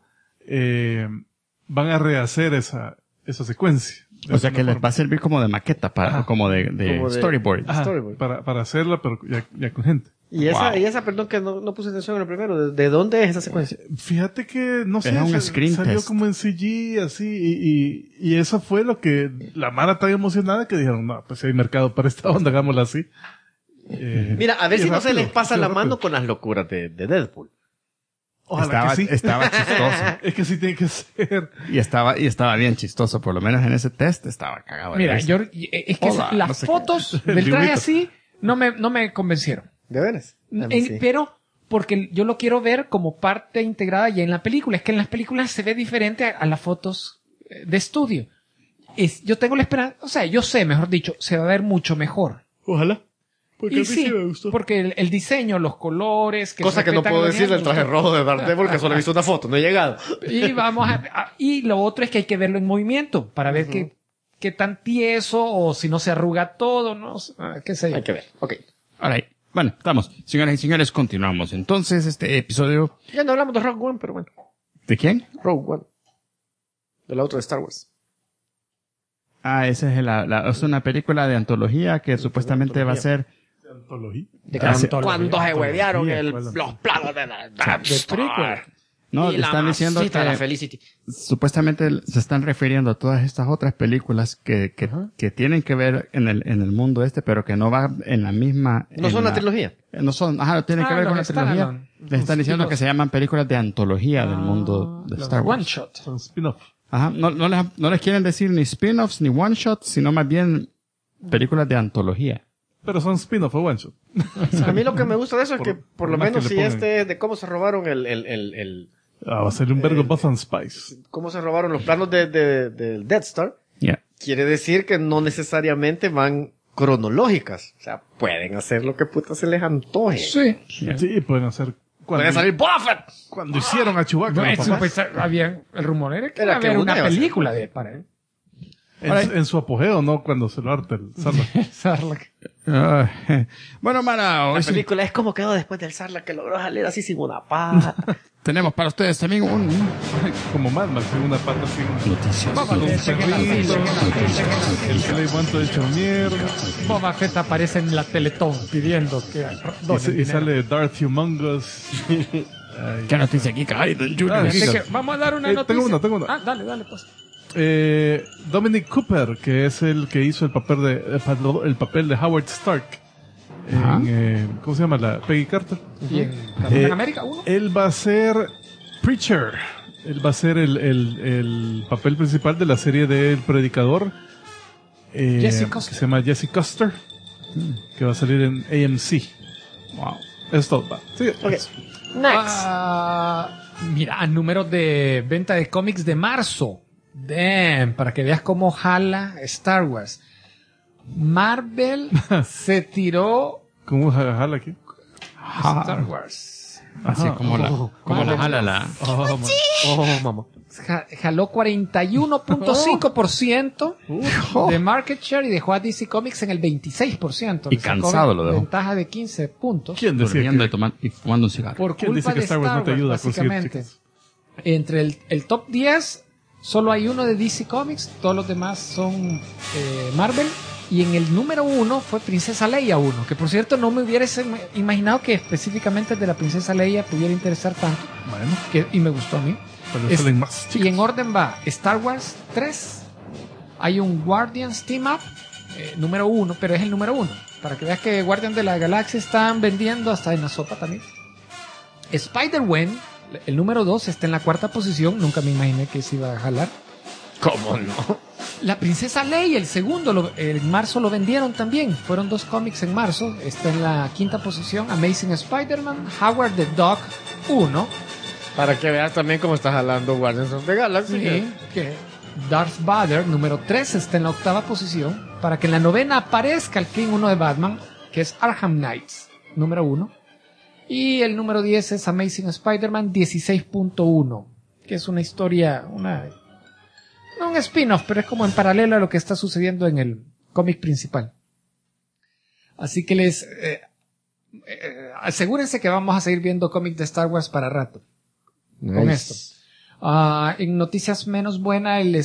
van a rehacer esa secuencia. De O sea que alguna les va a servir como de maqueta, para, como de Como de- storyboard. Ajá, Storyboard. para hacerla, pero ya con gente. Y esa, perdón, que no puse atención en el primero. ¿De dónde es esa secuencia? Fíjate que, no sé, Era un screen salió test. como en CG, así, y eso fue lo que la Mara estaba emocionada, que dijeron, no, pues si hay mercado para esta onda, hagámosla así. Mira, a ver y si no se rápido, les pasa sí, la rápido. mano con las locuras de Deadpool. Ojalá que sí. Estaba chistoso. Es que sí tiene que ser. Y estaba bien chistoso, por lo menos en ese test estaba cagado. de Mira, risa. es que Hola, las no sé qué. fotos El del traje dibujito. así no me convencieron. ¿De veras? A mí sí. Pero porque yo lo quiero ver como parte integrada ya en la película. Es que en las películas se ve diferente a las fotos de estudio. Yo tengo la esperanza, o sea, yo sé, mejor dicho, se va a ver mucho mejor. Ojalá. Porque Y a mí sí sí, me gustó. porque el diseño, los colores... Cosa que no respetan puedo los decir del diálogos, traje rojo de Daredevil, que solo he visto una foto, no he llegado. Y vamos y lo otro es que hay que verlo en movimiento para ver qué tan tieso o si no se arruga todo, ¿no? Qué sé yo. Hay que ver, ok. Alright. Bueno, estamos. Señoras y señores, continuamos. Entonces, este episodio... Ya no hablamos de Rogue One, pero bueno. ¿De quién? Rogue One. De la otra de Star Wars. Esa es una película de antología que supuestamente va a ser... Antología. De Antología. cuando se huevearon ¿Cuál? los planos de la prequel. No, y le la están diciendo masita de la que Felicity. supuestamente se están refiriendo a todas estas otras películas que tienen que ver en el mundo este, pero que no va en la misma... No en son la trilogía. No son, tienen que ver los con la trilogía. standalone. Les están diciendo que se llaman películas de antología del mundo de Los Star Wars. One Shot. Son spin-off. Ajá, no les quieren decir ni spin-offs ni one-shots, sino más bien películas de antología. Pero son spin-off o one shot. A mí lo que me gusta de eso es que por lo más que menos le si pongan. este es de cómo se robaron Va a ser un vergo Buff and Spice. cómo se robaron los planos del Death Star, Yeah. quiere decir que no necesariamente van cronológicas. O sea, pueden hacer lo que puta se les antoje. Sí. Sí, pueden hacer. Puede salir Boba Fett. Cuando hicieron a Chewbacca, Bueno, los papás, el rumor era que Era iba a que haber una una iba a ser. película para él. en su apogeo, ¿no? Cuando se lo harta el Sarlacc. Sarlacc. Bueno, Mara, hoy La sí película es como quedó después del Sarlacc, que logró salir así sin una pata. tenemos para ustedes también un... Como Mad Max, en una pata sin Noticias. con un perrito, el Clay Wanto hecho mierda, Boba Fett aparece en la Teletón pidiendo que y sale Darth Humongous. ¿Qué noticia aquí, Cari, del Junior? Ah, sí. Así que vamos a dar una noticia. Tengo una. Ah, dale, pues. Dominic Cooper, que es el que hizo el papel de Howard Stark Ajá. en, ¿cómo se llama? La Peggy Carter. Y en Capitán América 1. Él va a ser Preacher. Él va a ser el papel principal de la serie del Predicador. Jesse que Custer. se llama Jesse Custer. Que va a salir en AMC. Wow. Eso es todo. Va. Sigue. Ok. Next. Mira, números de venta de cómics de marzo. Damn, para que veas cómo jala Star Wars. Marvel se tiró ¿Cómo jala aquí? Star Wars. Así como la jala la... Mamá. Jaló 41.5% de market share y dejó a DC Comics en el 26%. Y Le sacó cansado lo dejó. Ventaja de 15 puntos. ¿Quién decía Durmiendo y, que, tomando, y fumando un cigarro. Por ¿Quién culpa dice que de Star Wars no te ayuda a conseguir básicamente. chicas? Entre el top 10, solo hay uno de DC Comics, todos los demás son Marvel. Y en el número 1 fue Princesa Leia 1, que por cierto no me hubiera imaginado que específicamente de la Princesa Leia pudiera interesar tanto, Bueno, y me gustó a mí. pero Es- salen más Y chicas. en orden va Star Wars 3, hay un Guardians Team Up, número 1, pero es el número 1, para que veas que Guardians de la Galaxia están vendiendo hasta en la sopa también. Spider-Man, el número 2, está en la 4ª posición, nunca me imaginé que se iba a jalar. ¿Cómo no? La Princesa Leia, el segundo, en marzo lo vendieron también. Fueron 2 cómics en marzo. Está en la 5ª posición. Amazing Spider-Man, Howard the Duck 1. Para que veas también cómo está jalando Guardians of the Galaxy. Que Darth Vader, número 3, está en la 8ª posición. Para que en la 9ª aparezca el King 1 de Batman, que es Arkham Knights, número 1. Y el número 10 es Amazing Spider-Man 16.1, que es una historia, no un spin-off, pero es como en paralelo a lo que está sucediendo en el cómic principal. Así que asegúrense que vamos a seguir viendo cómics de Star Wars para rato. Con esto. En noticias menos buenas, el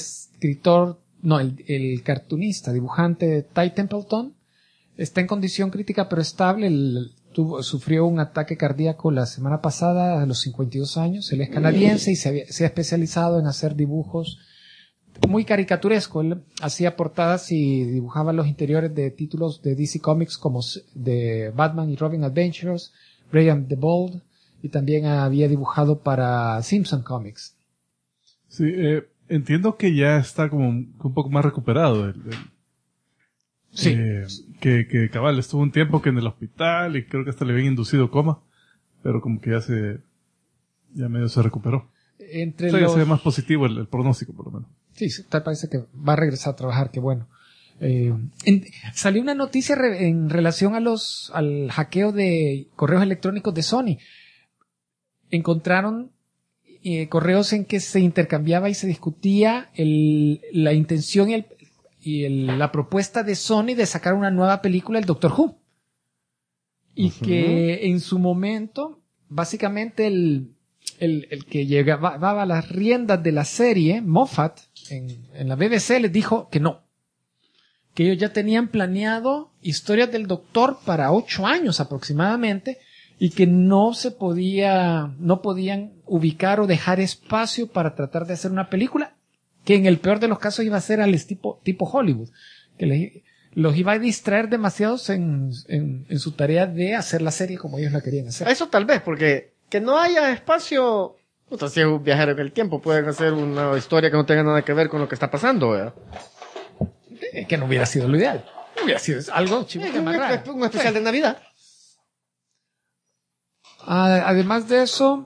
cartunista, dibujante Ty Templeton está en condición crítica pero estable. Sufrió un ataque cardíaco la semana pasada a los 52 años. Él es canadiense y se ha especializado en hacer dibujos muy caricaturesco. Él hacía portadas y dibujaba los interiores de títulos de DC Comics como de Batman y Robin Adventures, Brian the Bold, y también había dibujado para Simpson Comics. Sí, entiendo que ya está como un poco más recuperado. Sí. Que cabal estuvo un tiempo que en el hospital y creo que hasta le habían inducido coma, pero como que ya medio se recuperó. Entre O sea, ya los... se ve más positivo el pronóstico, por lo menos. Sí, tal parece que va a regresar a trabajar, qué bueno. Salió una noticia en relación al hackeo de correos electrónicos de Sony. Encontraron correos en que se intercambiaba y se discutía la intención y la propuesta de Sony de sacar una nueva película, el Doctor Who. Y que en su momento, básicamente el que llevaba las riendas de la serie, Moffat, en la BBC, les dijo que no. Que ellos ya tenían planeado historias del Doctor para 8 años aproximadamente y que no podían ubicar o dejar espacio para tratar de hacer una película que en el peor de los casos iba a ser al tipo Hollywood, que los iba a distraer demasiados en su tarea de hacer la serie como ellos la querían hacer. Eso tal vez, porque que no haya espacio. Puta, si es un viajero en el tiempo, pueden hacer una historia que no tenga nada que ver con lo que está pasando, ¿verdad? Que no hubiera sido lo ideal. Hubiera sido algo chivito más raro. Un especial de Navidad. Además de eso,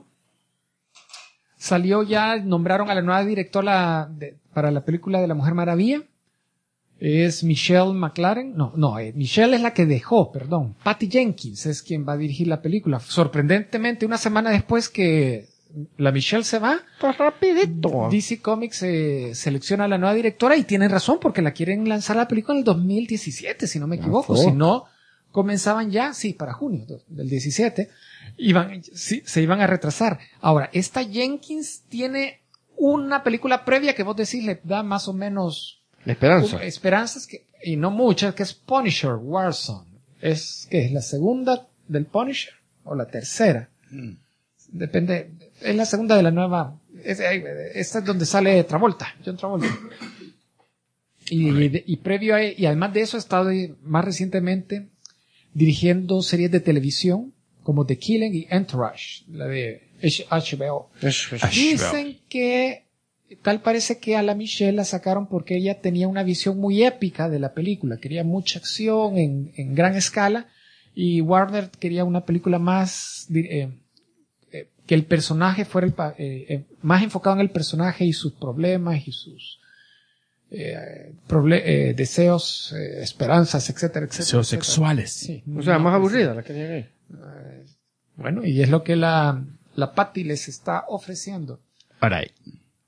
nombraron a la nueva directora para la película de La Mujer Maravilla. Es Michelle McLaren. Michelle es la que dejó, perdón. Patty Jenkins es quien va a dirigir la película. Sorprendentemente, una semana después que la Michelle se va, Pues rapidito. DC Comics selecciona a la nueva directora y tienen razón porque la quieren lanzar la película en el 2017, si no me equivoco. Si no, comenzaban ya, para junio del 17. Se iban a retrasar. Ahora, esta Jenkins tiene una película previa que vos decís le da más o menos La esperanza. esperanzas, y no muchas, que es Punisher Warzone. ¿Es la segunda del Punisher o la tercera? depende, es la segunda de la nueva, esta es donde sale John Travolta. Y previo a, y además de eso, he estado más recientemente dirigiendo series de televisión como The Killing y Entourage, la de HBO. Dicen que tal parece que a la Michelle la sacaron porque ella tenía una visión muy épica de la película, quería mucha acción en gran escala, y Warner quería una película más que el personaje fuera más enfocado en el personaje y sus problemas y sus deseos, esperanzas, etcétera, etcétera. Deseos sexuales. Sí, O sea, más aburrida la que tiene ahí. Bueno, y es lo que la Patty les está ofreciendo. Para ahí.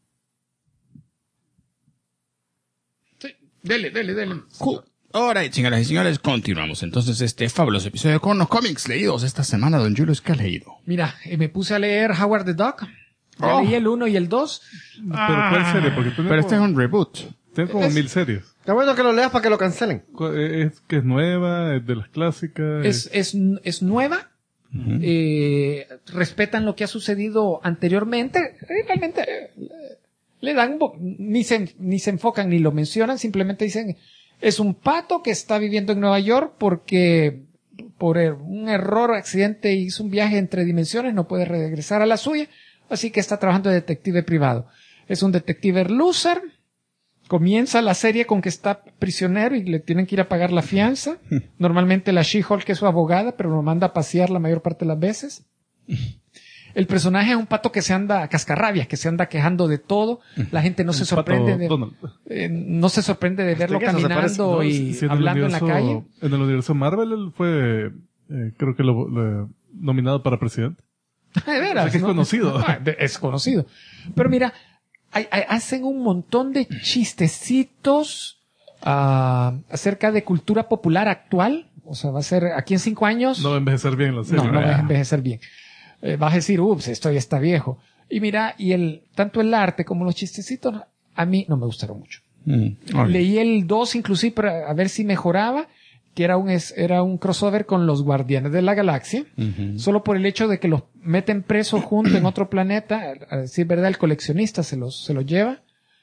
Sí, dele. Cool. Ahora, señoras y señores, continuamos entonces este fabuloso episodio con los cómics leídos esta semana. Don Julius, ¿qué ha leído? Mira, me puse a leer Howard the Duck. Ya Oh. leí el 1 y el 2. Pero ¿cuál serie? Porque Pero este es un reboot. tengo como 1000 series. Está bueno que lo leas para que lo cancelen. Es que es nueva, es de las clásicas. Es nueva. Respetan lo que ha sucedido anteriormente. Realmente le dan ni se enfocan ni lo mencionan, simplemente dicen es un pato que está viviendo en Nueva York porque por un error o accidente hizo un viaje entre dimensiones, no puede regresar a la suya, así que está trabajando de detective privado. Es un detective loser. Comienza la serie con que está prisionero y le tienen que ir a pagar la fianza. Normalmente la She-Hulk es su abogada, pero lo manda a pasear la mayor parte de las veces. El personaje es un pato que se anda cascarrabias, que se anda quejando de todo. La gente no se sorprende no se sorprende de verlo caminando y hablando en la calle. En el universo Marvel él fue, creo que lo nominado para presidente. De veras, O sea que es ¿no? conocido. Es conocido. Pero mira, hacen un montón de chistecitos acerca de cultura popular actual. O sea, va a ser aquí en 5 años. No va a envejecer bien la serie. No va a envejecer bien. Vas a decir, esto ya está viejo. Y mira, tanto el arte como los chistecitos, a mí no me gustaron mucho. Leí el 2 inclusive para ver si mejoraba, que era un crossover con los Guardianes de la Galaxia, solo por el hecho de que los meten presos juntos en otro planeta. A decir verdad, el coleccionista se los lleva,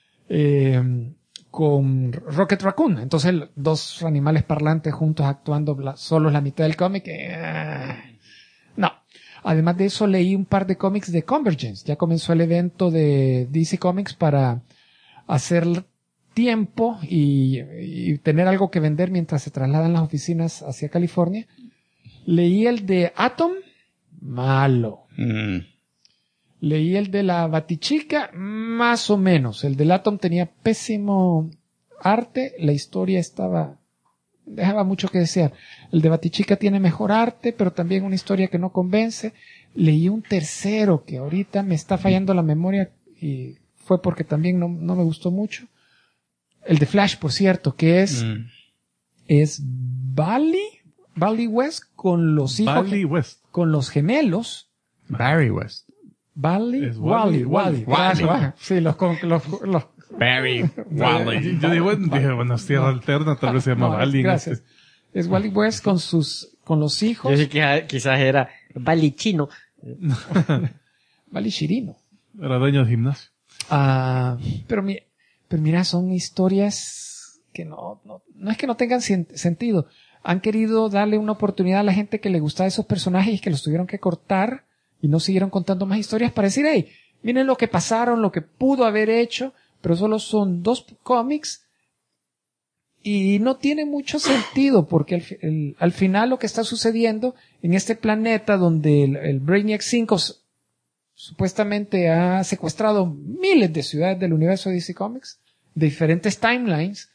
con Rocket Raccoon. Entonces, 2 animales parlantes juntos actuando solos la mitad del cómic. No. Además de eso, leí un par de cómics de Convergence. Ya comenzó el evento de DC Comics para hacer tiempo y tener algo que vender mientras se trasladan las oficinas hacia California. Leí el de Atom, malo. Leí el de la Batichica, más o menos. El del Atom tenía pésimo arte, la historia dejaba mucho que desear. El de Batichica tiene mejor arte, pero también una historia que no convence. Leí un tercero que ahorita me está fallando la memoria y fue porque también no me gustó mucho. El de Flash, por cierto, que es Wally West con los hijos, Wally West. con los gemelos. Barry West. Wally. Sí, los Barry Wally. Yo dije, bueno, es Tierra Alterna, tal vez se llama Wally. Gracias. Es Wally West con los hijos. Yo sé que quizás era Wally chino. Wally Chirino. Era dueño de gimnasio. Pero mira, son historias que no es que no tengan sentido. Han querido darle una oportunidad a la gente que le gustaba esos personajes y que los tuvieron que cortar y no siguieron contando más historias para decir, hey, miren lo que pasaron, lo que pudo haber hecho, pero solo son 2 cómics y no tiene mucho sentido porque al final lo que está sucediendo en este planeta donde el Brainiac 5 supuestamente ha secuestrado miles de ciudades del universo de DC Comics, de diferentes timelines,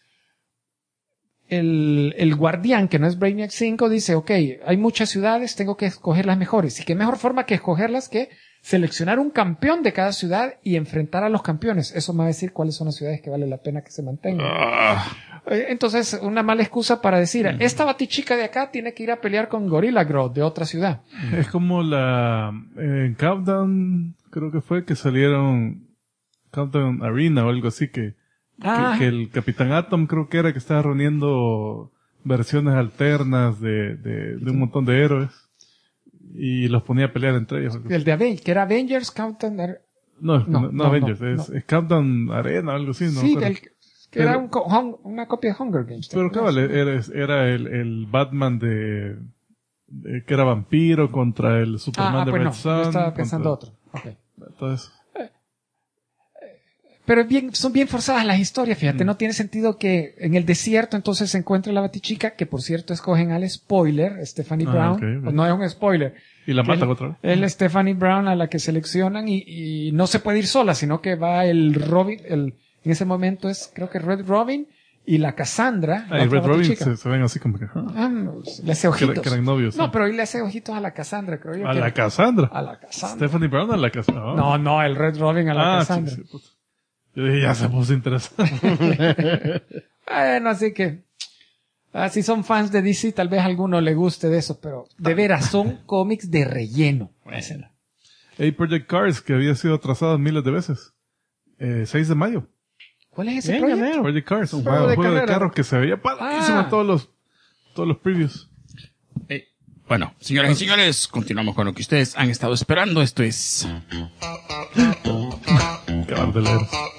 el guardián, que no es Brainiac 5, dice, ok, hay muchas ciudades, tengo que escoger las mejores. Y qué mejor forma que escogerlas que seleccionar un campeón de cada ciudad y enfrentar a los campeones. Eso me va a decir cuáles son las ciudades que vale la pena que se mantengan. Entonces, una mala excusa para decir, esta Batichica de acá tiene que ir a pelear con Gorilla Grodd de otra ciudad. Es como en Countdown, creo que fue que salieron Countdown Arena o algo así que el Capitán Atom creo que era que estaba reuniendo versiones alternas de un montón de héroes. y los ponía a pelear entre ellos. El de Avengers, que era Avengers Countdown. No, Avengers, es Countdown Arena, algo así, ¿no? Sí, Pero- que era una copia de Hunger Games. ¿te Pero acuerdas? cabal, era el Batman de que era vampiro contra el Superman de pues Red no, Sun. yo estaba pensando contra- otro. Ok. todo eso. Pero son bien forzadas las historias, fíjate, no tiene sentido que en el desierto entonces se encuentre la Batichica, que por cierto escogen al spoiler, Stephanie Brown, ok. pues no es un spoiler. Y la Que matan es- otra vez. Es la Stephanie Brown a la que seleccionan y no se puede ir sola, sino que va el Robin, en ese momento es creo que Red Robin y la Cassandra. la Ah, y otra Red Robin Batichica. se ven así como que... Le hace ojitos. que eran novios, No, sí. pero hoy le hace ojitos a la Cassandra, creo yo. A que- la Cassandra. A la Cassandra. Stephanie Brown a la Cassandra. No, el Red Robin a la Ah, Cassandra. sí, puta. Yo dije, ya se puso interesante. Bueno, así que, si son fans de DC, tal vez a alguno le guste de eso, pero de veras son cómics de relleno. Hey, Project Cars, que había sido atrasado miles de veces. 6 de mayo. ¿Cuál es ese Venga, proyecto? mero. Project Cars, un Juego juego, de de carrera. carros que se veía padrísimo Ah. todos los previews. Bueno, señoras y señores, continuamos con lo que ustedes han estado esperando. Esto es Acabar de leer.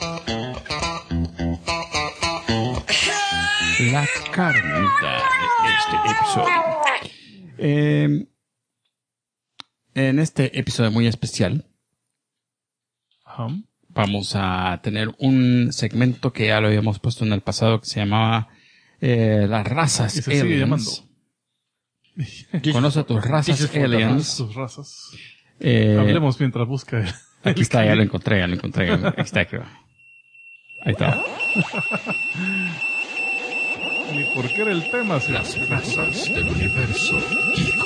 la carnita de este episodio. En este episodio muy especial Ajá. vamos a tener un segmento que ya lo habíamos puesto en el pasado que se llamaba las razas Y se sigue llamando. aliens. Conoce tus razas aliens. Sus razas. Eh, Hablemos mientras busca el... Aquí está, ya lo encontré. Aquí está, creo. Ahí está. Ni por qué era el tema. Sí. Las razas del universo Geeko.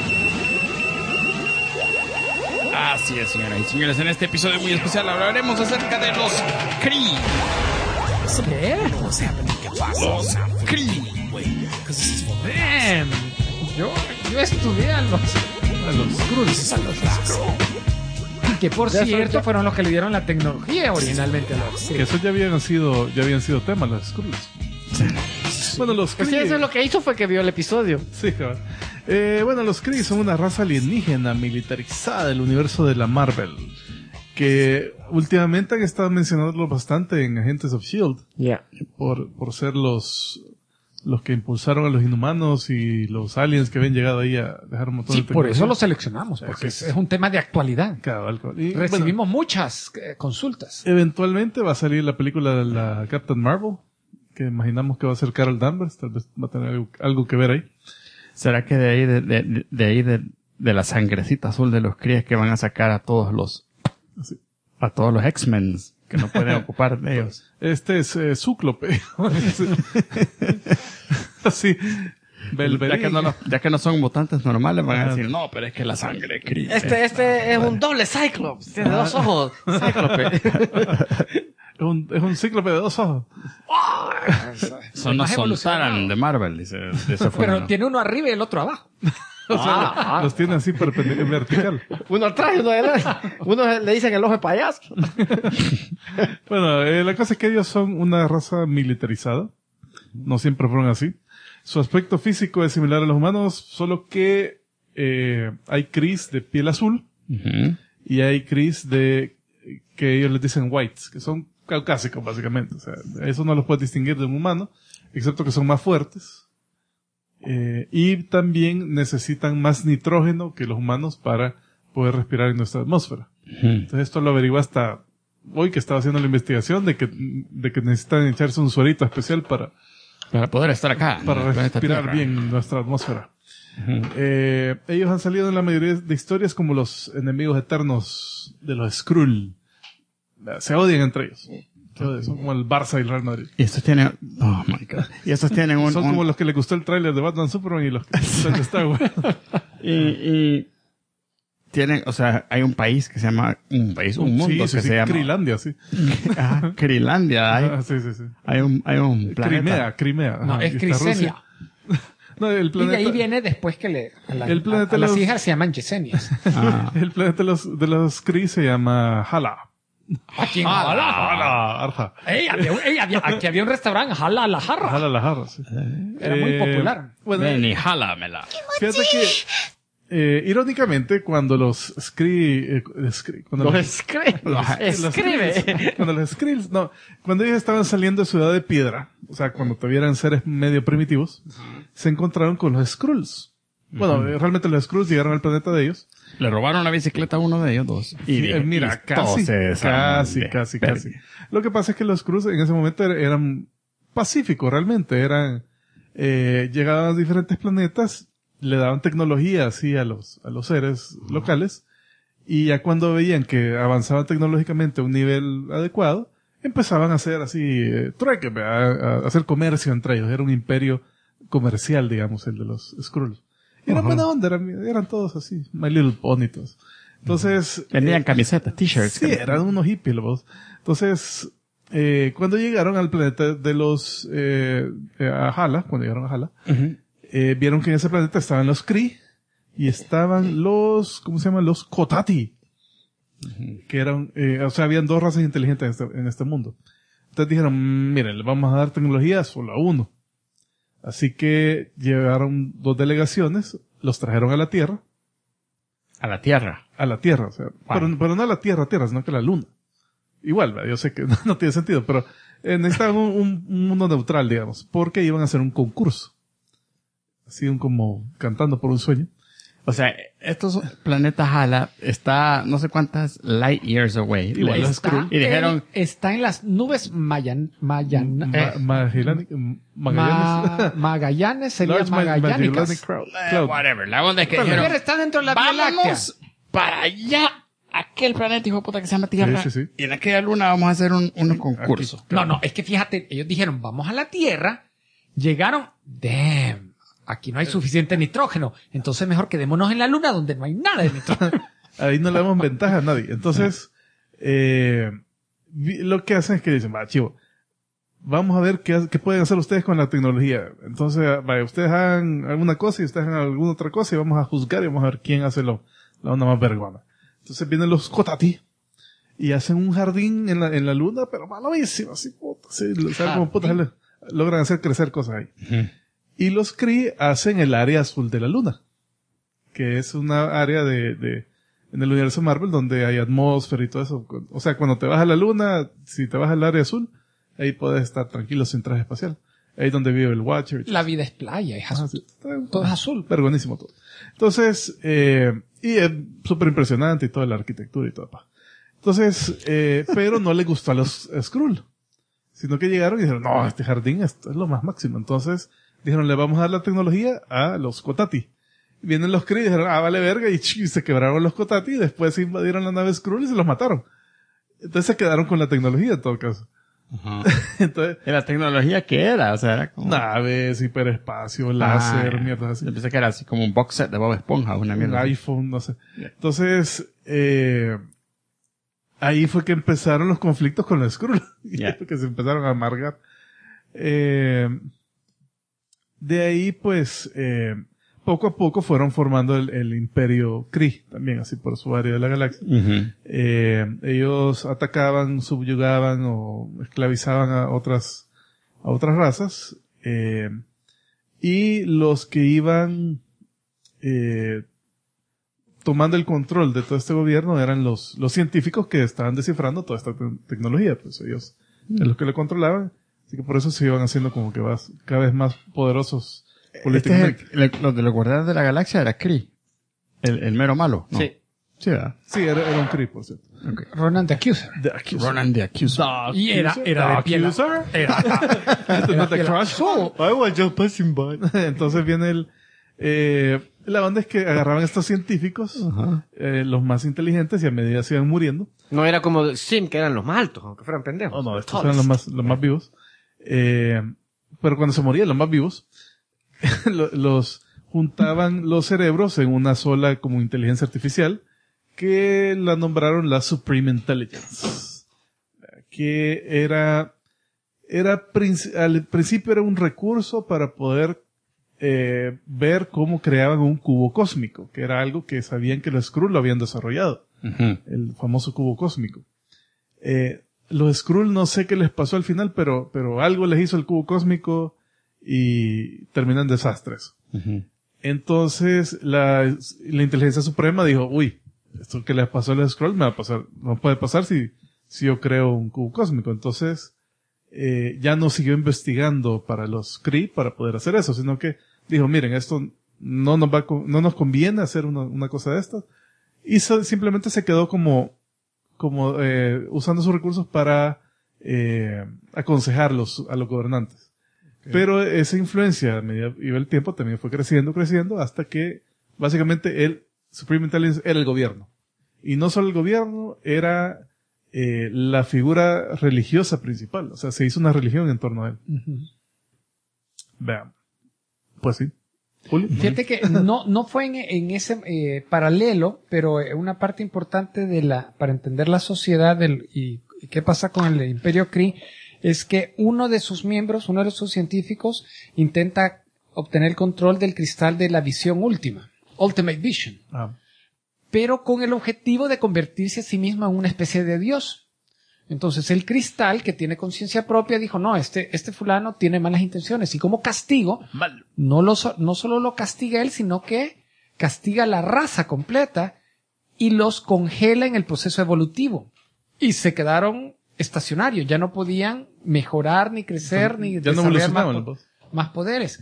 Así es, señoras y señores. En este episodio muy especial hablaremos acerca de los Kree. ¿Qué? Los Kree. Damn. Yo estudié a los... A los Skrulls. Que por Ya cierto son- fueron los que le dieron la tecnología originalmente a los... Que eso ya habían sido temas, los Skrulls. Bueno, los Pues sí, Kree... eso es lo que hizo fue que vio el episodio. Sí, cabal. Bueno, los Kree son una raza alienígena militarizada del universo de la Marvel. Que últimamente han estado mencionándolo bastante en Agents of S.H.I.E.L.D. Ya. por ser los que impulsaron a los inhumanos y los aliens que habían llegado ahí a dejar un montón Sí, de por eso tecnología. lo seleccionamos, porque Sí. es un tema de actualidad. Cabal, cabal. Y, Recibimos muchas consultas. bueno, eventualmente va a salir la película de la Captain Marvel, que imaginamos que va a ser Carol Danvers, tal vez va a tener algo que ver ahí. ¿Será que de ahí de la sangrecita azul de los Kree es que van a sacar a todos los Así. X-Men que no pueden ocupar de ellos? Este es Cíclope. Así. Ya que no son mutantes normales, van a decir, no, pero es que la sangre Kree. Este es un doble Cyclops. Tiene 2 ojos. Cyclope. Es un cíclope de 2 ojos. Son los más evolucionado. Sontaran de Marvel, dice. De eso fue, Pero ¿no? tiene uno arriba y el otro abajo. O sea, los tiene así vertical. Uno atrás y uno adelante. Uno le dicen el ojo de payaso. Bueno, la cosa es que ellos son una raza militarizada. No siempre fueron así. Su aspecto físico es similar a los humanos, solo que hay Krees de piel azul Ujú. y hay Krees que ellos les dicen whites, que son caucásicos básicamente. O sea, eso no los puede distinguir de un humano, excepto que son más fuertes. Y también necesitan más nitrógeno que los humanos para poder respirar en nuestra atmósfera. Ujú. Entonces esto lo averigué hasta hoy que estaba haciendo la investigación de que necesitan echarse un suerito especial para Para poder estar acá. en el planeta respirar Tierra. bien nuestra atmósfera. Ujú. Ellos han salido en la mayoría de historias como los enemigos eternos de los Skrull. Se odian entre ellos. Se odian, son como el Barça y el Real Madrid. Y estos tienen... Oh, my God. Y estos tienen un... Son como los que les gustó el tráiler de Batman Superman y los que les gustó el de Star Wars. y tienen... O sea, hay un país que se llama... Un mundo que se llama... Krilandia, sí. Ah, Krilandia. Ah, sí. Hay un planeta. Crimea. No, Ajá, es y está Rusia. Crisenia. No, el Y de planeta, ahí viene después que El planeta a las los- hijas se llaman Yesenias. Ah, el planeta de los Kree se llama Hala. Aquí en Jala. Hala, Arja. Aquí había un restaurante, Jala la Jarra. Hala la jarra, sí. Era muy popular. Bueno, ven y jálamela. fíjate que Irónicamente, cuando los Skrulls, cuando ellos estaban saliendo de Ciudad de Piedra, o sea, cuando todavía eran seres medio primitivos, se encontraron con los Skrulls. Bueno, realmente los Skrulls llegaron al planeta de ellos. Le robaron la bicicleta a uno de ellos dos. Mira, casi. Lo que pasa es que los Skrulls en ese momento eran pacíficos, realmente. Llegaban a diferentes planetas, le daban tecnología así a los seres locales, y ya cuando veían que avanzaban tecnológicamente a un nivel adecuado, empezaban a hacer así, trueque, a hacer comercio entre ellos. Era un imperio comercial, digamos, el de los Skrulls. Y eran buena onda, eran todos así, My Little Pony todos. Entonces... Vendían camisetas, t-shirts. Sí, eran unos hippies los. Entonces, cuando llegaron al planeta de los, a Hala, cuando llegaron a Hala, vieron que en ese planeta estaban los Kree y estaban los, ¿cómo se llaman? Los Kotati. Que eran, o sea, habían dos razas inteligentes en este mundo. Entonces dijeron, miren, le vamos a dar tecnología solo a uno. Así que llevaron 2 delegaciones, los trajeron a la Tierra. A la Tierra. A la Tierra, o sea, pero no a la Tierra, sino que a la Luna. Igual, yo sé que no tiene sentido, pero necesitaban un mundo neutral, digamos, porque iban a hacer un concurso. Así como cantando por un sueño. O sea, estos planetas Hala está no sé cuántas light years away. Igual los Skrull. Y dijeron... Está en las nubes Magallanes sería Large magallánicas. Cloud. Whatever. La onda es que dijeron... Pero está dentro de la Vía Láctea. Vámonos para allá. Aquel planeta, hijo de puta, que se llama Tierra. Sí. Y en aquella luna vamos a hacer un concurso. No, es que fíjate, ellos dijeron, vamos a la Tierra. Llegaron, damn, aquí no hay suficiente nitrógeno. Entonces mejor quedémonos en la Luna donde no hay nada de nitrógeno. Ahí no le damos ventaja a nadie. Entonces, lo que hacen es que dicen, va, chivo, vamos a ver qué pueden hacer ustedes con la tecnología. Entonces, vaya, ustedes hagan alguna cosa y ustedes hagan alguna otra cosa y vamos a juzgar y vamos a ver quién hace la onda más vergona. Entonces vienen los Kotati y hacen un jardín en la Luna, pero malísimo, así, puta, así, ¿sabes cómo putas logran hacer crecer cosas ahí? Y los Kree hacen el área azul de la Luna, que es una área en el universo Marvel donde hay atmósfera y todo eso. O sea, cuando te vas a la Luna, si te vas al área azul, ahí puedes estar tranquilo sin traje espacial. Ahí es donde vive el Watcher. La vida es playa, es azul. Sí. Todo es azul. Vergonísimo todo. Entonces, y es súper impresionante y toda la arquitectura y todo. Entonces, pero no les gustó a los Skrull. Sino que llegaron y dijeron, no, este jardín esto es lo más máximo. Entonces, dijeron, le vamos a dar la tecnología a los Kotati. Y vienen los Kree y dijeron, vale verga, y se quebraron los Kotati y después se invadieron la nave Skrull y se los mataron. Entonces se quedaron con la tecnología en todo caso. Entonces, ¿y la tecnología qué era? O sea, era como... naves, hiperespacio, láser, mierdas así. Yo pensé que era así como un box set de Bob Esponja, una mierda. Un iPhone, no sé. Entonces, ahí fue que empezaron los conflictos con los Skrull. Que se empezaron a amargar. De ahí, pues, poco a poco fueron formando el imperio Kree, también así por su área de la galaxia. Ellos atacaban, subyugaban o esclavizaban a otras razas, y los que iban, tomando el control de todo este gobierno eran los científicos que estaban descifrando toda esta tecnología, pues ellos eran los que lo controlaban, así que por eso se iban haciendo como que cada vez más poderosos. Los de los Guardianes de la Galaxia era Kree. El mero malo, ¿no? Sí. Sí, ¿verdad? Sí, era un Kree, por cierto. Okay. Ronan the Accuser. Ronan the Accuser. Y era de piel. Era the Crush. I was just passing by. Entonces viene la onda es que agarraban a estos científicos, los más inteligentes, y a medida se iban muriendo. No era como Sim, que eran los más altos, aunque fueran pendejos. No, estos eran los más vivos. Pero cuando se morían los más vivos, los juntaban los cerebros en una sola como inteligencia artificial que la nombraron la Supreme Intelligence, que al principio era un recurso para poder ver cómo creaban un cubo cósmico, que era algo que sabían que los Skrull lo habían desarrollado, el famoso cubo cósmico. Los Skrull no sé qué les pasó al final, pero algo les hizo el cubo cósmico y terminan en desastres. Entonces, la inteligencia suprema dijo, uy, esto que le pasó a los Skrull me va a pasar, no puede pasar si yo creo un cubo cósmico. Entonces, ya no siguió investigando para los Kree para poder hacer eso, sino que dijo, miren, esto no nos conviene hacer una cosa de estas. Y simplemente se quedó como usando sus recursos para aconsejarlos a los gobernantes. Okay. Pero esa influencia a medida que iba el tiempo también fue creciendo hasta que básicamente el Supreme Intelligence era el gobierno. Y no solo el gobierno, era la figura religiosa principal. O sea, se hizo una religión en torno a él. Ujú. Vean. Pues sí. Julio. Fíjate que no fue en ese paralelo, pero una parte importante para entender la sociedad y qué pasa con el Imperio Kree es que uno de sus miembros, uno de sus científicos, intenta obtener el control del cristal de la visión última, Ultimate Vision, pero con el objetivo de convertirse a sí mismo en una especie de dios. Entonces el cristal, que tiene conciencia propia, dijo, no, este fulano tiene malas intenciones, y como castigo, no solo lo castiga él, sino que castiga a la raza completa y los congela en el proceso evolutivo. Y se quedaron estacionarios, ya no podían mejorar, ni crecer, ni desarrollar más poderes.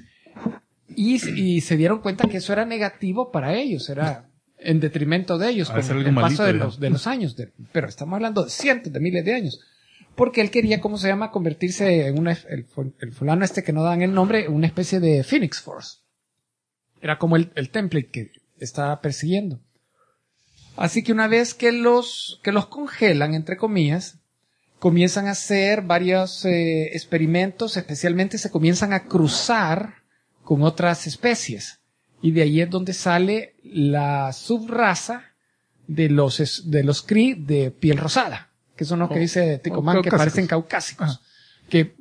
Y se dieron cuenta que eso era negativo para ellos, era en detrimento de ellos, con el paso de los años. Pero estamos hablando de cientos de miles de años. Porque él quería, convertirse en el fulano que no dan el nombre, una especie de Phoenix Force. Era como el template que estaba persiguiendo. Así que una vez que los congelan, entre comillas, comienzan a hacer varios experimentos, especialmente se comienzan a cruzar con otras especies. Y de ahí es donde sale la subraza de los Kree de piel rosada, que son los que dice Ticomán, que parecen caucásicos, que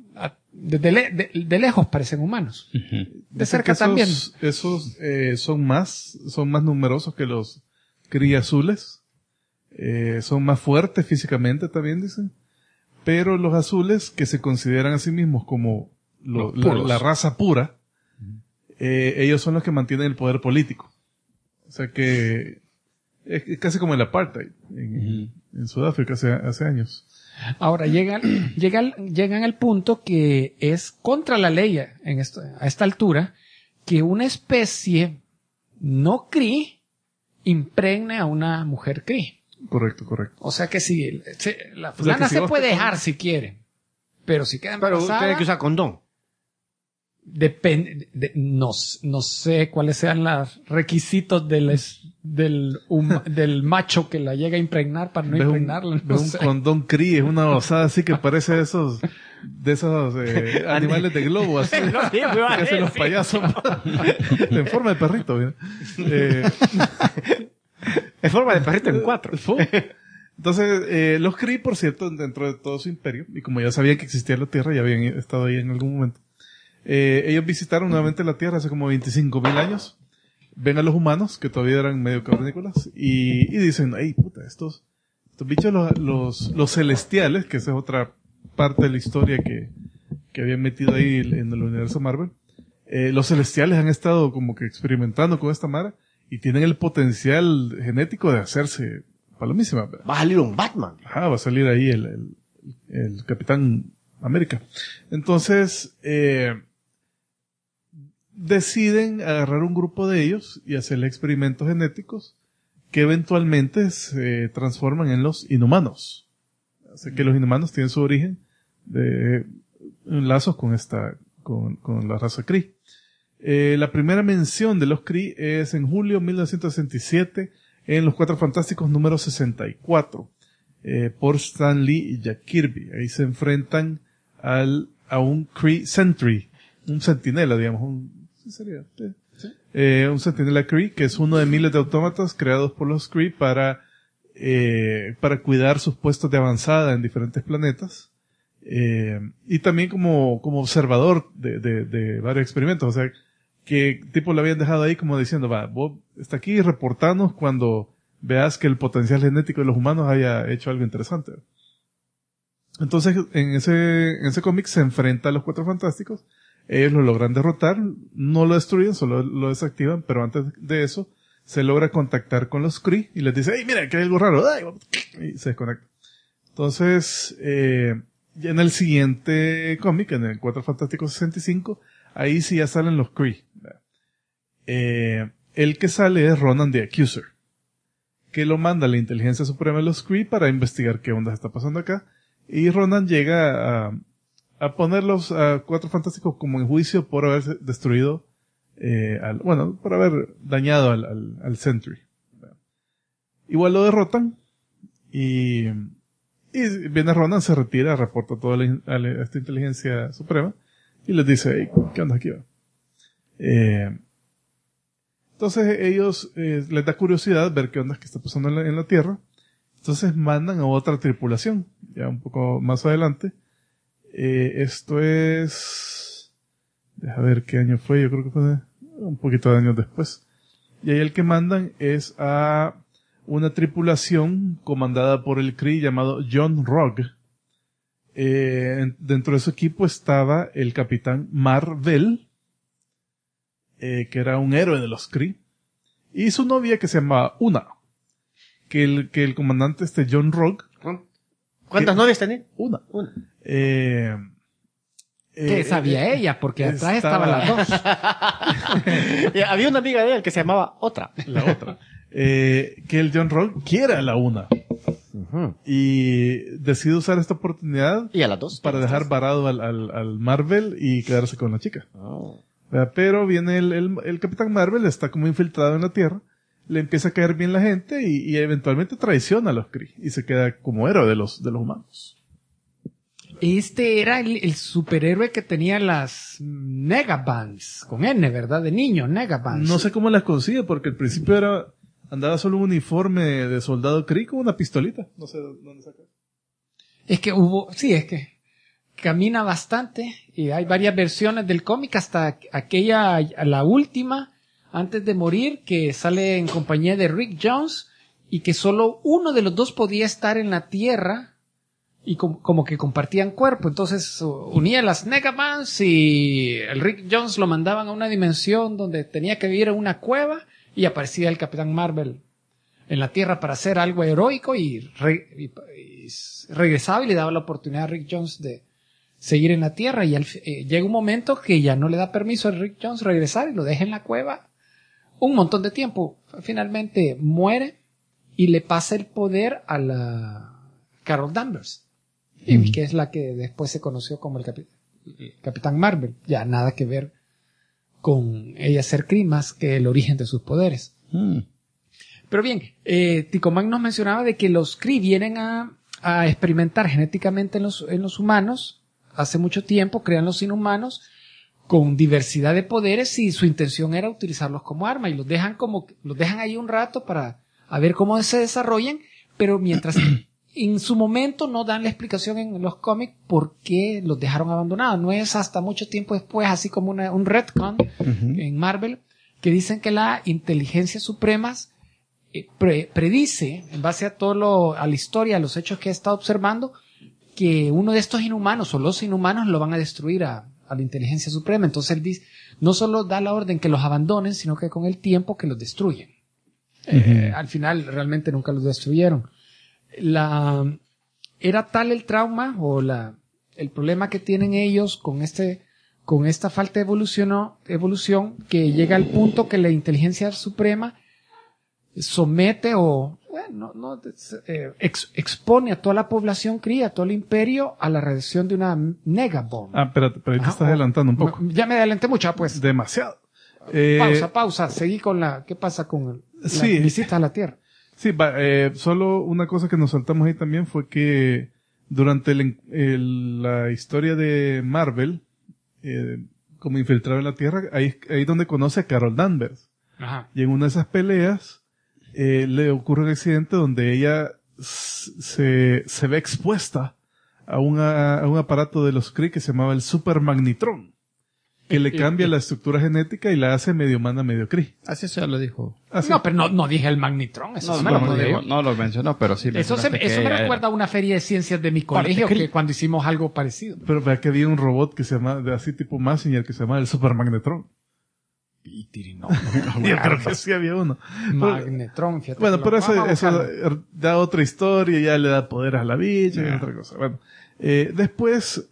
de lejos parecen humanos. Uh-huh. De cerca también. Esos son más numerosos que los Kree azules, son más fuertes físicamente también, dicen, pero los azules, que se consideran a sí mismos como la raza pura, ellos son los que mantienen el poder político. O sea que es casi como el apartheid en Sudáfrica hace años. Ahora llegan al punto que es contra la ley a esta altura que una especie no Kree impregne a una mujer Kree. Correcto. O sea que si la fulana se puede dejar si quiere, pero si queda embarazada, pero tiene que usar condón. Depende, no sé cuáles sean los requisitos del macho que la llega a impregnar para no impregnarla. Un condón Kree, es una osada así que parece de esos animales de globo, así, que hacen los payasos en forma de perrito. En forma de perrito en 4. Entonces, los Kree, por cierto, dentro de todo su imperio, y como ya sabían que existía la Tierra, ya habían estado ahí en algún momento, ellos visitaron nuevamente la Tierra hace como 25,000 años. Ven a los humanos, que todavía eran medio cavernícolas, y dicen, ¡ay, puta! Estos bichos, los celestiales, que esa es otra parte de la historia que habían metido ahí en el universo Marvel. Los celestiales han estado como que experimentando con esta mara, y tienen el potencial genético de hacerse palomísima. Va a salir un Batman. Ajá, va a salir ahí el Capitán América. Entonces, deciden agarrar un grupo de ellos y hacerle experimentos genéticos que eventualmente se transforman en los inhumanos. Así que los inhumanos tienen su origen de lazos con la raza Kree. La primera mención de los Kree es en julio de 1967 en Los Cuatro Fantásticos número 64 por Stan Lee y Jack Kirby. Ahí se enfrentan a un Kree Sentry, un centinela, digamos, un centinela Kree, que es uno de miles de autómatas creados por los Kree para cuidar sus puestos de avanzada en diferentes planetas, y también como observador de varios experimentos. O sea, que tipo lo habían dejado ahí como diciendo, vos está aquí, reportanos cuando veas que el potencial genético de los humanos haya hecho algo interesante. Entonces, en ese cómic se enfrenta a los Cuatro Fantásticos. Ellos lo logran derrotar, no lo destruyen, solo lo desactivan, pero antes de eso se logra contactar con los Kree y les dice, hey, mira, que hay algo raro, ¡ay! Y se desconecta. Entonces, ya en el siguiente cómic, en el 4 Fantásticos 65, ahí sí ya salen los Kree. El que sale es Ronan the Accuser, que lo manda a la inteligencia suprema de los Kree para investigar qué onda está pasando acá. Y Ronan llega a ponerlos a 4 Fantásticos como en juicio por haber destruido, por haber dañado al Sentry. Igual lo derrotan y viene Ronan, se retira, reporta todo a esta inteligencia suprema y les dice, hey, ¿qué onda aquí? Entonces ellos les da curiosidad ver qué onda que está pasando en la Tierra. Entonces mandan a otra tripulación, ya un poco más adelante. Esto es... Deja ver qué año fue, yo creo que fue un poquito de años después. Y ahí el que mandan es a una tripulación comandada por el Kree llamado John Rogue. Dentro de su equipo estaba el capitán Mar-Vell, que era un héroe de los Kree, y su novia que se llamaba Una, que el comandante John Rogue. ¿Cuántas novias tenía? Una. ¿Qué sabía ella? Porque atrás estaban las dos. Había una amiga de él que se llamaba Otra. La otra. Que el John Rogue quiere a la Una. Uh-huh. Y decide usar esta oportunidad ¿Y a las dos? para dejar varado al Mar-Vell y quedarse con la chica. Oh. Pero viene el Capitán Mar-Vell, está como infiltrado en la Tierra, le empieza a caer bien la gente y eventualmente traiciona a los Kree y se queda como héroe de los humanos. Este era el superhéroe que tenía las Negabands, con N, ¿verdad? De niño, Negabands. No sé cómo las consigue porque al principio andaba solo un uniforme de soldado Kree con una pistolita. No sé dónde saca. Es que camina bastante y hay varias versiones del cómic hasta la última, antes de morir, que sale en compañía de Rick Jones y que solo uno de los dos podía estar en la Tierra y como que compartían cuerpo. Entonces unía las Negabands y el Rick Jones lo mandaban a una dimensión donde tenía que vivir en una cueva y aparecía el Capitán Mar-Vell en la Tierra para hacer algo heroico y regresaba y le daba la oportunidad a Rick Jones de seguir en la Tierra y llega un momento que ya no le da permiso a Rick Jones regresar y lo deja en la cueva un montón de tiempo. Finalmente muere y le pasa el poder a la Carol Danvers, que es la que después se conoció como el Capitán Mar-Vell. Ya nada que ver con ella ser Kree más que el origen de sus poderes. Pero bien, Ticomán nos mencionaba de que los Kree vienen a experimentar genéticamente en los humanos. Hace mucho tiempo crean los inhumanos con diversidad de poderes y su intención era utilizarlos como arma y los dejan ahí un rato para ver cómo se desarrollan, pero mientras en su momento no dan la explicación en los cómics por qué los dejaron abandonados. No es hasta mucho tiempo después, así como un retcon en Marvel, que dicen que la inteligencia suprema predice, en base a a la historia, a los hechos que ha estado observando, que uno de estos inhumanos o los inhumanos lo van a destruir a la inteligencia suprema. Entonces él dice, no solo da la orden que los abandonen, sino que con el tiempo que los destruyen. Al final realmente nunca los destruyeron. Era tal el trauma o el problema que tienen ellos con esta falta de evolución que llega al punto que la inteligencia suprema somete expone a toda la población Kree, a todo el imperio, a la radiación de una Negabomb. Pero ahí te estás adelantando un poco. Ya me adelanté mucho, pues. Demasiado. Pausa. Seguí con ¿qué pasa con la visita a la Tierra? Sí, solo una cosa que nos saltamos ahí también fue que durante la historia de Marvel, como infiltrado en la Tierra, ahí donde conoce a Carol Danvers. Ajá. Y en una de esas peleas, le ocurre un accidente donde ella se ve expuesta a un aparato de los Kree que se llamaba el Super Magnitron, que le cambia la estructura genética y la hace medio humana, medio Kree. Así se lo dijo. Así. No, pero no dije el Magnetron. Eso No, me lo no, pude- no lo mencionó, pero sí. Eso mencionaste me que recuerda a una feria de ciencias de mi colegio Kree. que cuando hicimos algo parecido. Pero vea que había un robot que se llama, de así tipo Massinger, que se llama el Super Magnetron. No, Yo creo que sí había uno. Magnetron, fíjate. Bueno, que pero lo- vamos a eso buscarlo. da otra historia, ya le da poder a la bicha y otra cosa. Bueno, después,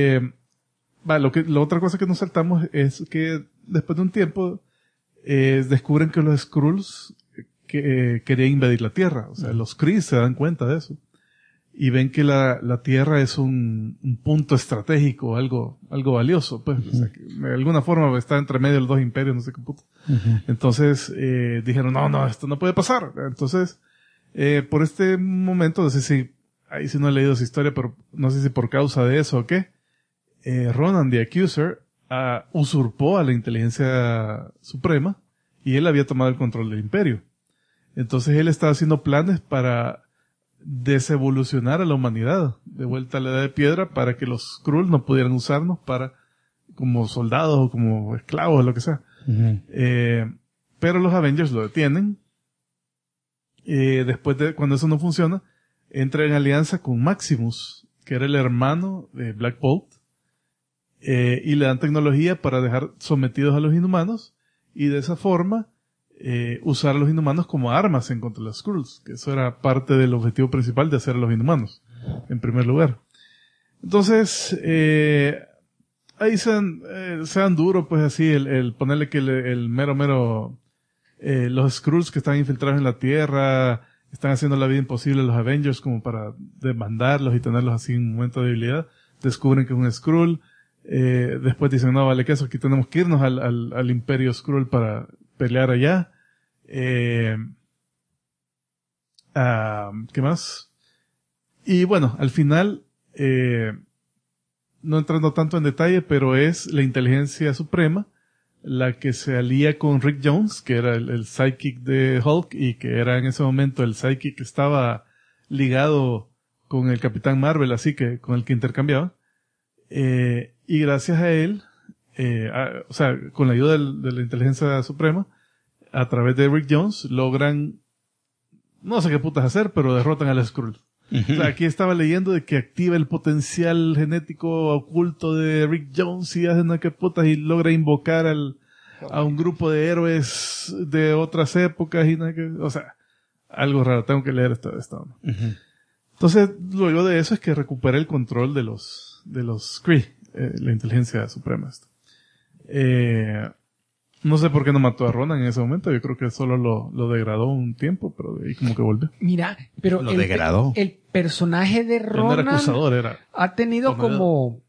la otra cosa que nos saltamos es que después de un tiempo descubren que los Skrulls querían invadir la Tierra. O sea, los Kree se dan cuenta de eso. Y ven que la Tierra es un punto estratégico, algo valioso, pues. O sea, que de alguna forma está entre medio de los dos imperios, no sé qué puto. Entonces, dijeron, no, esto no puede pasar. Entonces, por este momento, no sé si, ahí sí no he leído esa historia, pero no sé si por causa de eso o qué, Ronan the Accuser usurpó a la inteligencia suprema y él había tomado el control del imperio. Entonces él estaba haciendo planes para desevolucionar a la humanidad de vuelta a la edad de piedra para que los Skrull no pudieran usarnos para como soldados o como esclavos o lo que sea. Pero los Avengers lo detienen. Después de cuando eso no funciona, entra en alianza con Maximus, que era el hermano de Black Bolt, y le dan tecnología para dejar sometidos a los inhumanos y de esa forma usar a los inhumanos como armas en contra de los Skrulls, que eso era parte del objetivo principal de hacer a los inhumanos, en primer lugar. Entonces, ahí sean duro, pues así, el ponerle que el mero, los Skrulls que están infiltrados en la Tierra, están haciendo la vida imposible a los Avengers como para demandarlos y tenerlos así en un momento de debilidad, descubren que es un Skrull, después dicen, no, vale que eso, aquí tenemos que irnos al Imperio Skrull para pelear allá. ¿Qué más? Y bueno, al final, no entrando tanto en detalle, pero es la inteligencia suprema la que se alía con Rick Jones, que era el sidekick de Hulk y que era en ese momento el sidekick que estaba ligado con el Capitán Marvel, así que con el que intercambiaba. Y gracias a él, o sea, con la ayuda de la inteligencia suprema, a través de Rick Jones, logran, no sé qué putas hacer, pero derrotan al Skrull. O sea, aquí estaba leyendo de que activa el potencial genético oculto de Rick Jones y hace no sé qué putas y logra invocar a un grupo de héroes de otras épocas y no sé qué, o sea, algo raro, tengo que leer esta onda. Entonces, luego de eso es que recupera el control de los Kree, la inteligencia suprema. No sé por qué no mató a Ronan en ese momento. Yo creo que solo lo degradó un tiempo, pero de ahí como que volvió. Mira, pero Lo degradó. el personaje de Él no era Ronan acusador, era... ha tenido Comedor. como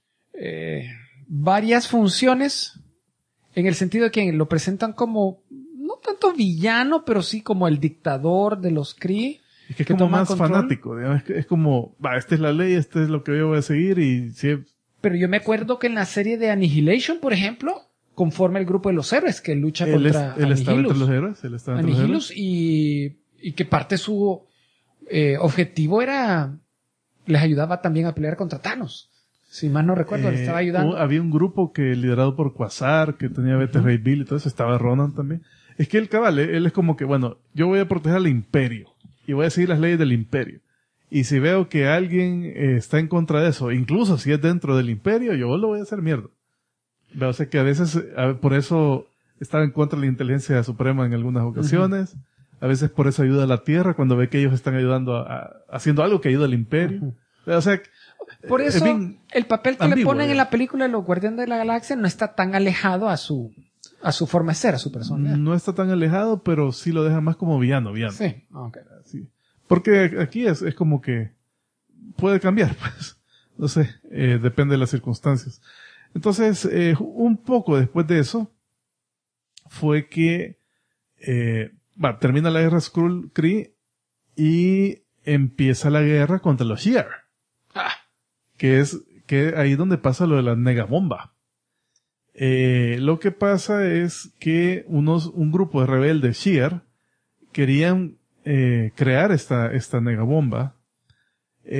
varias funciones en el sentido de que lo presentan como no tanto villano, pero sí como el dictador de los Kree. Es que es que como toma más control. fanático. Digamos, es como, esta es la ley, este es lo que yo voy a seguir y sí, Pero yo me acuerdo que en la serie de Annihilation, por ejemplo, conforma el grupo de los héroes que lucha él contra estaba entre los Annihilus. héroes. Él estaba entre los héroes. Annihilus y que parte de su objetivo era, les ayudaba también a pelear contra Thanos. Si mal no recuerdo, le estaba ayudando. Había un grupo que liderado por Quasar, que tenía Beta Ray Bill y todo eso, estaba Ronan también. Es que él es como que, bueno, yo voy a proteger al imperio y voy a seguir las leyes del imperio. Y si veo que alguien está en contra de eso, incluso si es dentro del imperio, yo lo voy a hacer mierda. O sea que a veces, por eso estaba en contra de la inteligencia suprema en algunas ocasiones. A veces por eso ayuda a la Tierra cuando ve que ellos están ayudando haciendo algo que ayuda al imperio. O sea, Por es eso, bien el papel que le ambiguo, ponen en digamos. la película de los Guardianes de la Galaxia no está tan alejado a su forma de ser, a su personalidad. no está tan alejado, pero sí lo deja más como villano. Sí, ok. Sí. Porque aquí es como que puede cambiar, pues. No sé, depende de las circunstancias. Entonces, un poco después de eso, fue que termina la guerra Skrull-Kree y empieza la guerra contra los Shi'ar. Que es ahí donde pasa lo de la negabomba. Lo que pasa es que un grupo de rebeldes Shi'ar querían crear esta negabomba.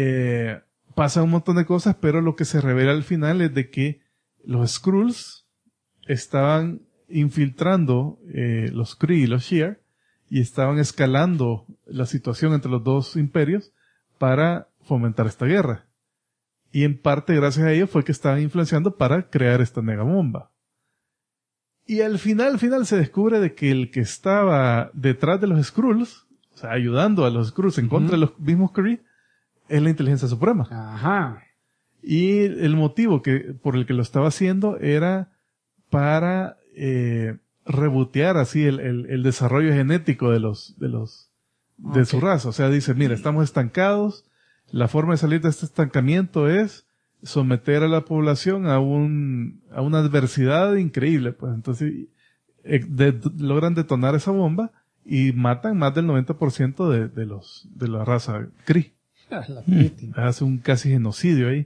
Pasa un montón de cosas, pero lo que se revela al final es de que los Skrulls estaban infiltrando los Kree y los Shi'ar y estaban escalando la situación entre los dos imperios para fomentar esta guerra. Y en parte gracias a ello fue que estaban influenciando para crear esta megabomba. Y al final se descubre de que el que estaba detrás de los Skrulls, o sea, ayudando a los Skrulls en contra de los mismos Kree, es la inteligencia suprema. Ajá. Y el motivo por el que lo estaba haciendo era para rebotear así el desarrollo genético de su raza. O sea, dice, mira, estamos estancados, la forma de salir de este estancamiento es someter a la población a una adversidad increíble, pues entonces logran detonar esa bomba y matan más del 90% de la raza Kree. Hace un casi genocidio ahí.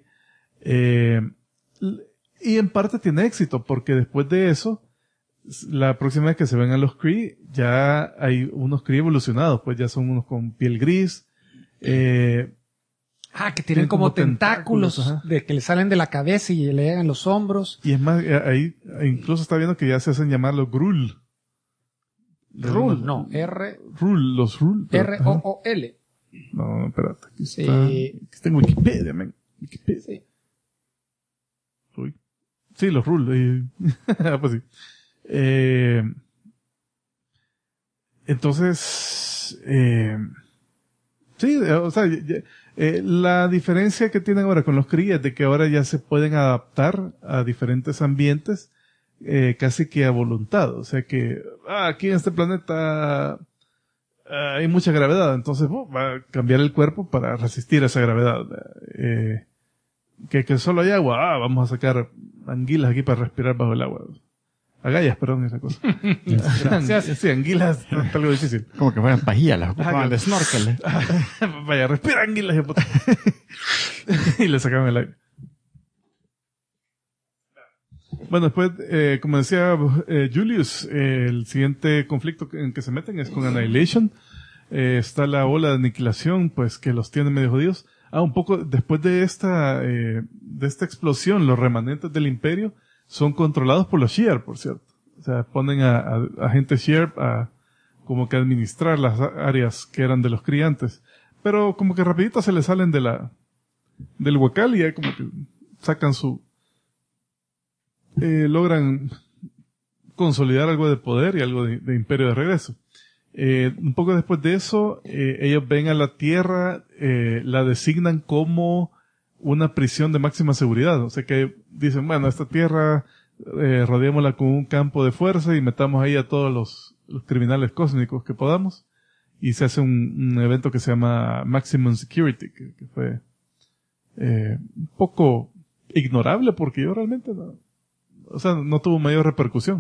Y en parte tiene éxito, porque después de eso, la próxima vez que se ven a los Kree, ya hay unos Kree evolucionados, pues ya son unos con piel gris, que tienen como tentáculos de que le salen de la cabeza y le llegan los hombros. Y es más, ahí incluso está viendo que ya se hacen llamar los Gruul. Rul, no, los Rul. R-O-O-L. No, espérate. Aquí Sí. está en Wikipedia, man. Wikipedia. Sí. Uy. Sí, los Rul. Pues sí. Entonces, sí, o sea, la diferencia que tienen ahora con los Kree es de que ahora ya se pueden adaptar a diferentes ambientes, casi que a voluntad. O sea que, aquí en este planeta hay mucha gravedad, entonces va a cambiar el cuerpo para resistir a esa gravedad. Que solo hay agua, vamos a sacar anguilas aquí para respirar bajo el agua. Agallas, perdón, esa cosa. Gracias. Sí, anguilas, es algo difícil. Como que fueran pajillas, las ocupaban de snorkel. Vaya, respira anguilas. Y le sacaban el aire. Bueno, después, como decía Julius, el siguiente conflicto en que se meten es con Annihilation. Está la ola de aniquilación, pues, que los tiene medio jodidos. Un poco después de esta explosión, los remanentes del Imperio son controlados por los Shi'ar, por cierto. O sea, ponen a gente Shi'ar a como que administrar las áreas que eran de los Kree antes. Pero como que rapidito se les salen del huacal y ya como que sacan logran consolidar algo de poder y algo de imperio de regreso. Un poco después de eso, ellos ven a la Tierra, la designan como una prisión de máxima seguridad. O sea que dicen, bueno, esta Tierra, rodeémosla con un campo de fuerza y metamos ahí a todos los criminales cósmicos que podamos. Y se hace un evento que se llama Maximum Security, que fue un poco ignorable porque yo realmente no tuvo mayor repercusión.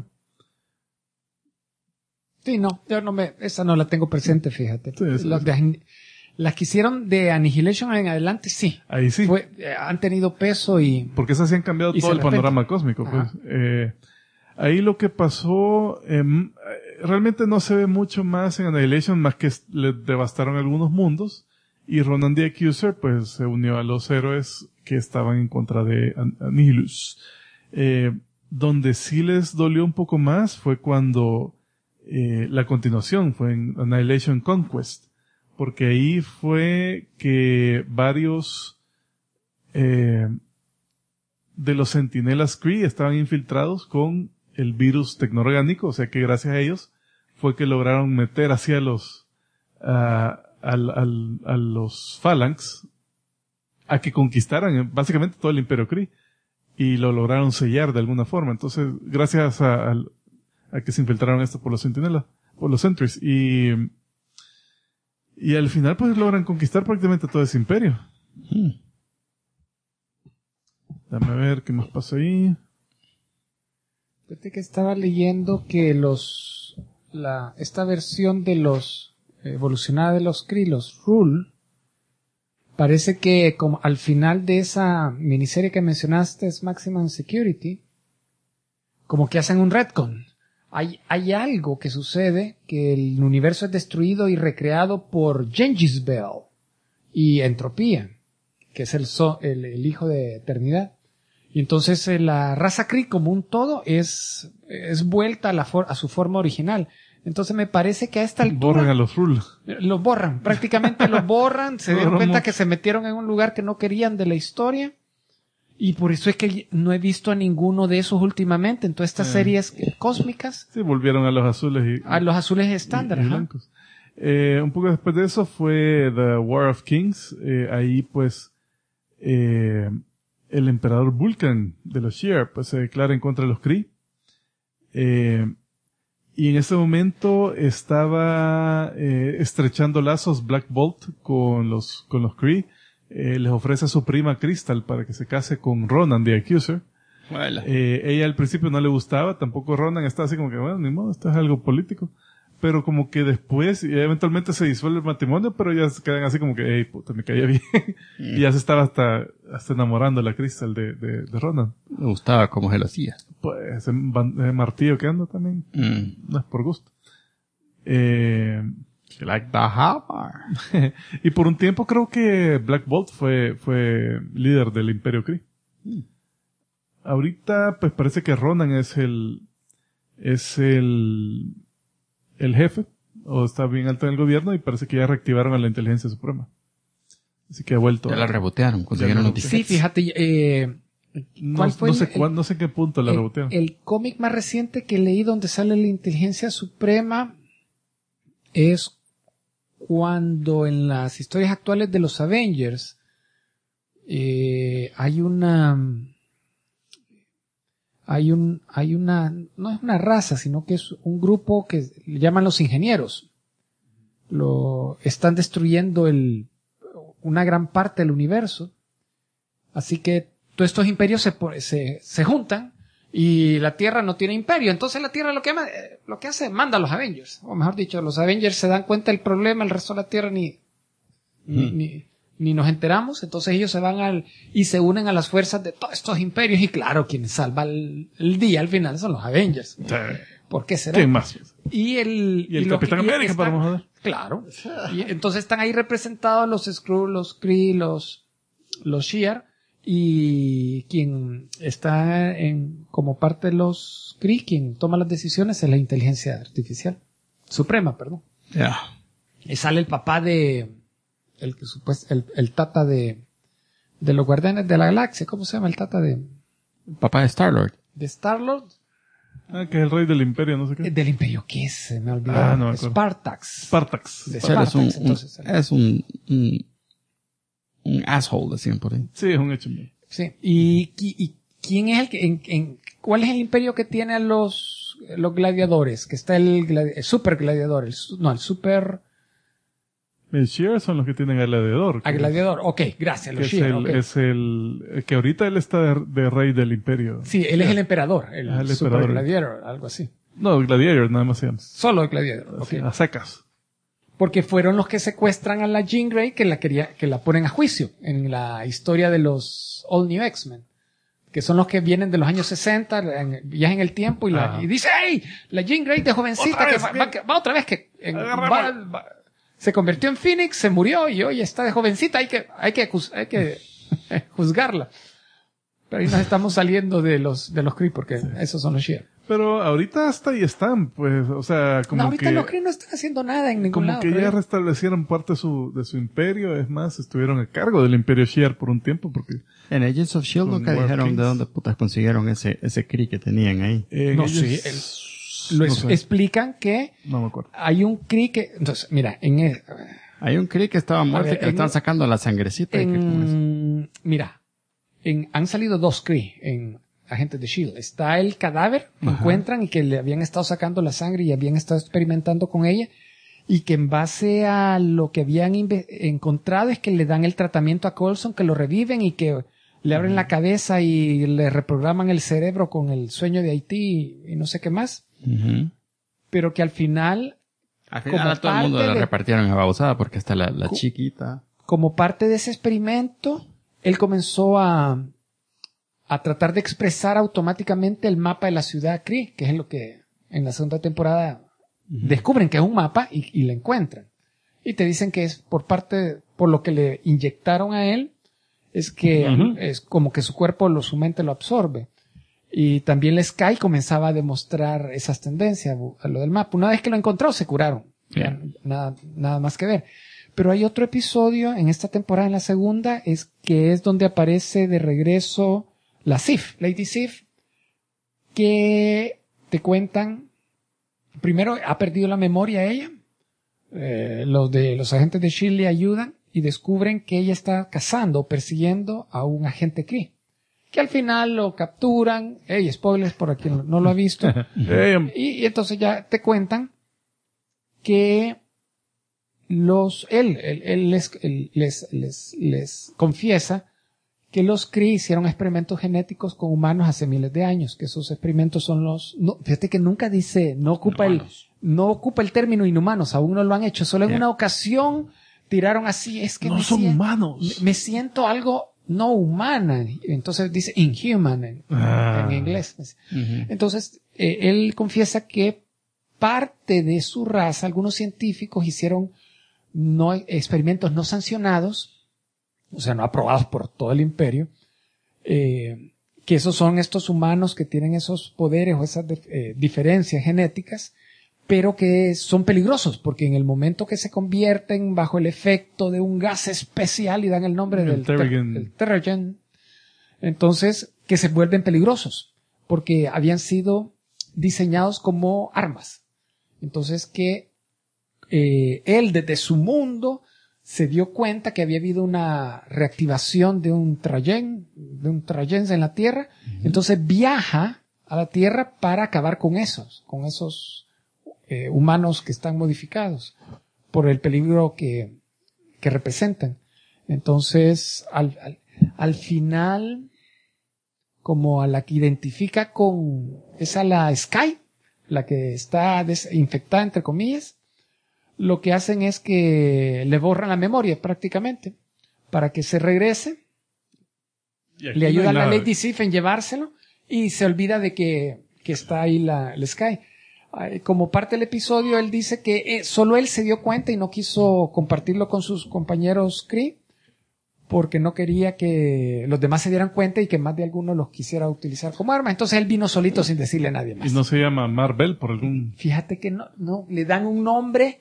Sí, no, esa no la tengo presente, fíjate. Sí, las que hicieron de Annihilation en adelante, sí. Ahí sí. Han tenido peso y... Porque esas sí han cambiado todo el panorama cósmico, pues. Ahí lo que pasó, realmente no se ve mucho más en Annihilation, más que le devastaron algunos mundos, y Ronan the Accuser, pues, se unió a los héroes que estaban en contra de Annihilus. Donde sí les dolió un poco más fue cuando la continuación fue en Annihilation Conquest, porque ahí fue que varios de los centinelas Kree estaban infiltrados con el virus tecnoorgánico, o sea que gracias a ellos fue que lograron meter hacia los los Phalanx a que conquistaran básicamente todo el Imperio Kree y lo lograron sellar de alguna forma. Entonces, gracias a que se infiltraron esto por los centinelas, por los Sentries, y al final pues logran conquistar prácticamente todo ese imperio. Dame a ver qué más pasa ahí. Fíjate que estaba leyendo que esta versión de los evolucionada de los Kree, los Rule, parece que como al final de esa miniserie que mencionaste, es Maximum Security, como que hacen un retcon. Hay algo que sucede, que el universo es destruido y recreado por Genghis Bell y Entropía, que es el hijo de Eternidad. Y entonces la raza Kree como un todo es vuelta a su forma original. Entonces me parece que a esta altura... Borran a los Rull. Los borran, prácticamente los borran. Se dieron cuenta que se metieron en un lugar que no querían de la historia. Y por eso es que no he visto a ninguno de esos últimamente en todas estas series cósmicas. Sí, volvieron a los azules A los azules estándar. y blancos. Un poco después de eso fue The War of Kings. Ahí pues el emperador Vulcan de los Shi'ar pues se declara en contra de los Kree. Y en ese momento estaba estrechando lazos Black Bolt con los Kree. Les ofrece a su prima Crystal para que se case con Ronan the Accuser. Bueno. Ella al principio no le gustaba, tampoco Ronan estaba así como que, bueno, ni modo, esto es algo político. Pero como que después, y eventualmente se disuelve el matrimonio, pero ya se quedan así como que, hey, puta, me caía bien. Y ya se estaba hasta enamorando la Crystal de Ronan. Me gustaba cómo se lo hacía. Pues, ese martillo que anda también, no es por gusto. Like the hammer. Y por un tiempo creo que Black Bolt fue líder del Imperio Kree. Ahorita, pues parece que Ronan es el jefe, o está bien alto en el gobierno, y parece que ya reactivaron a la inteligencia suprema. Así que ha vuelto. Ya la rebotearon, consiguieron noticias. Sí, fíjate, ¿cuál fue no sé qué punto la rebotearon. El cómic más reciente que leí donde sale la inteligencia suprema es cuando en las historias actuales de los Avengers hay una no es una raza, sino que es un grupo que le llaman los ingenieros. Están destruyendo una gran parte del universo. Así que todos estos imperios se juntan y la Tierra no tiene imperio. Entonces la Tierra lo que hace, manda a los Avengers. O mejor dicho, los Avengers se dan cuenta del problema, el resto de la Tierra ni nos enteramos. Entonces ellos se van y se unen a las fuerzas de todos estos imperios. Y claro, quien salva el día al final son los Avengers. ¿Por qué será? ¿Quién más? Y el Capitán América, para joder. Claro. Y entonces están ahí representados los Skrull, los Kree, los Shi'ar. Y quien está como parte de los Kree, quien toma las decisiones es la inteligencia artificial. Suprema, perdón. Ya. Y sale el papá el tata de los Guardianes de la Galaxia. ¿Cómo se llama el tata Papá de Star-Lord. de Star-Lord? Que es el rey del imperio, no sé qué. Del Imperio, ¿qué es? Se me olvidó. No me acuerdo. Spartax. Spartax. Es un asshole, decían por ahí. Sí, es un hecho. Sí. ¿Y quién es el que, cuál es el imperio que tiene a los gladiadores? Que está el super gladiador, el super... El Shi'ar son los que tienen al gladiador. A gladiador, ok, gracias, los Shi'ar. Es el que ahorita él está de rey del imperio. Sí, él es el emperador, el super emperador. gladiador, algo así. No, el gladiator nada más se llama. Solo el gladiador, ok. Sí, a secas. Porque fueron los que secuestran a la Jean Grey que la ponen a juicio en la historia de los All New X-Men. Que son los que vienen de los años 60, viajan en el tiempo y dice, ¡hey! La Jean Grey de jovencita va otra vez se convirtió en Phoenix, se murió y hoy está de jovencita, hay que juzgarla. Pero ahí nos estamos saliendo de los Kree porque esos son los Shi'ar. Pero ahorita hasta ahí están, pues, o sea, como ahorita que... los Kree no están haciendo nada en ningún como lado. que ya restablecieron parte de su imperio, es más, estuvieron a cargo del imperio Shi'ar por un tiempo, porque... En Agents of S.H.I.E.L.D. nunca War dijeron Kings. de dónde putas consiguieron ese Kree que tenían ahí. No, sí, no sé, explican que no me acuerdo. hay un Kree que... Entonces, mira, Hay un Kree que estaba muerto y que le están sacando la sangrecita. Mira, han salido 2 Kree en Agentes de S.H.I.E.L.D. Está el cadáver que encuentran y que le habían estado sacando la sangre y habían estado experimentando con ella y que en base a lo que habían encontrado es que le dan el tratamiento a Coulson, que lo reviven y que le abren la cabeza y le reprograman el cerebro con el sueño de Haití y no sé qué más. Pero que al final a todo el mundo le repartieron a babosada porque está la chiquita. Como parte de ese experimento, él comenzó a tratar de expresar automáticamente el mapa de la ciudad Kree, que es lo que en la segunda temporada descubren que es un mapa y lo encuentran. Y te dicen que es por lo que le inyectaron a él, es que es como que su cuerpo, su mente lo absorbe. Y también la Sky comenzaba a demostrar esas tendencias a lo del mapa. Una vez que lo encontró, se curaron. Ya, nada más que ver. Pero hay otro episodio en esta temporada, en la segunda, que es donde aparece de regreso la Sif, Lady Sif, que te cuentan, primero ha perdido la memoria ella, los agentes de S.H.I.E.L.D. le ayudan y descubren que ella está cazando o persiguiendo a un agente Kree, que al final lo capturan, spoilers por quien no lo ha visto, y entonces ya te cuentan que él les confiesa que los Kree hicieron experimentos genéticos con humanos hace miles de años, que esos experimentos son fíjate que nunca dice, no ocupa el término inhumanos, aún no lo han hecho, solo en una ocasión tiraron así, es que no son humanos. Me siento algo no humana, entonces dice inhuman en inglés. Entonces, él confiesa que parte de su raza, algunos científicos hicieron experimentos no sancionados, o sea, no aprobados por todo el imperio, que esos son estos humanos que tienen esos poderes o esas diferencias genéticas, pero que son peligrosos, porque en el momento que se convierten bajo el efecto de un gas especial y dan el nombre del Terrigen, entonces que se vuelven peligrosos, porque habían sido diseñados como armas. Entonces que él desde su mundo se dio cuenta que había habido una reactivación de un Trajen en la Tierra. Entonces viaja a la Tierra para acabar con esos humanos que están modificados por el peligro que representan. Entonces, al final, como a la que identifica es a la Sky, la que está infectada, entre comillas, lo que hacen es que le borran la memoria prácticamente para que se regrese. Le ayuda a la Lady Sif en llevárselo y se olvida de que está ahí la Sky. Como parte del episodio, él dice que solo él se dio cuenta y no quiso compartirlo con sus compañeros Kree porque no quería que los demás se dieran cuenta y que más de alguno los quisiera utilizar como arma. Entonces él vino solito sin decirle a nadie más. ¿Y no se llama Marvel por algún...? Fíjate que no, le dan un nombre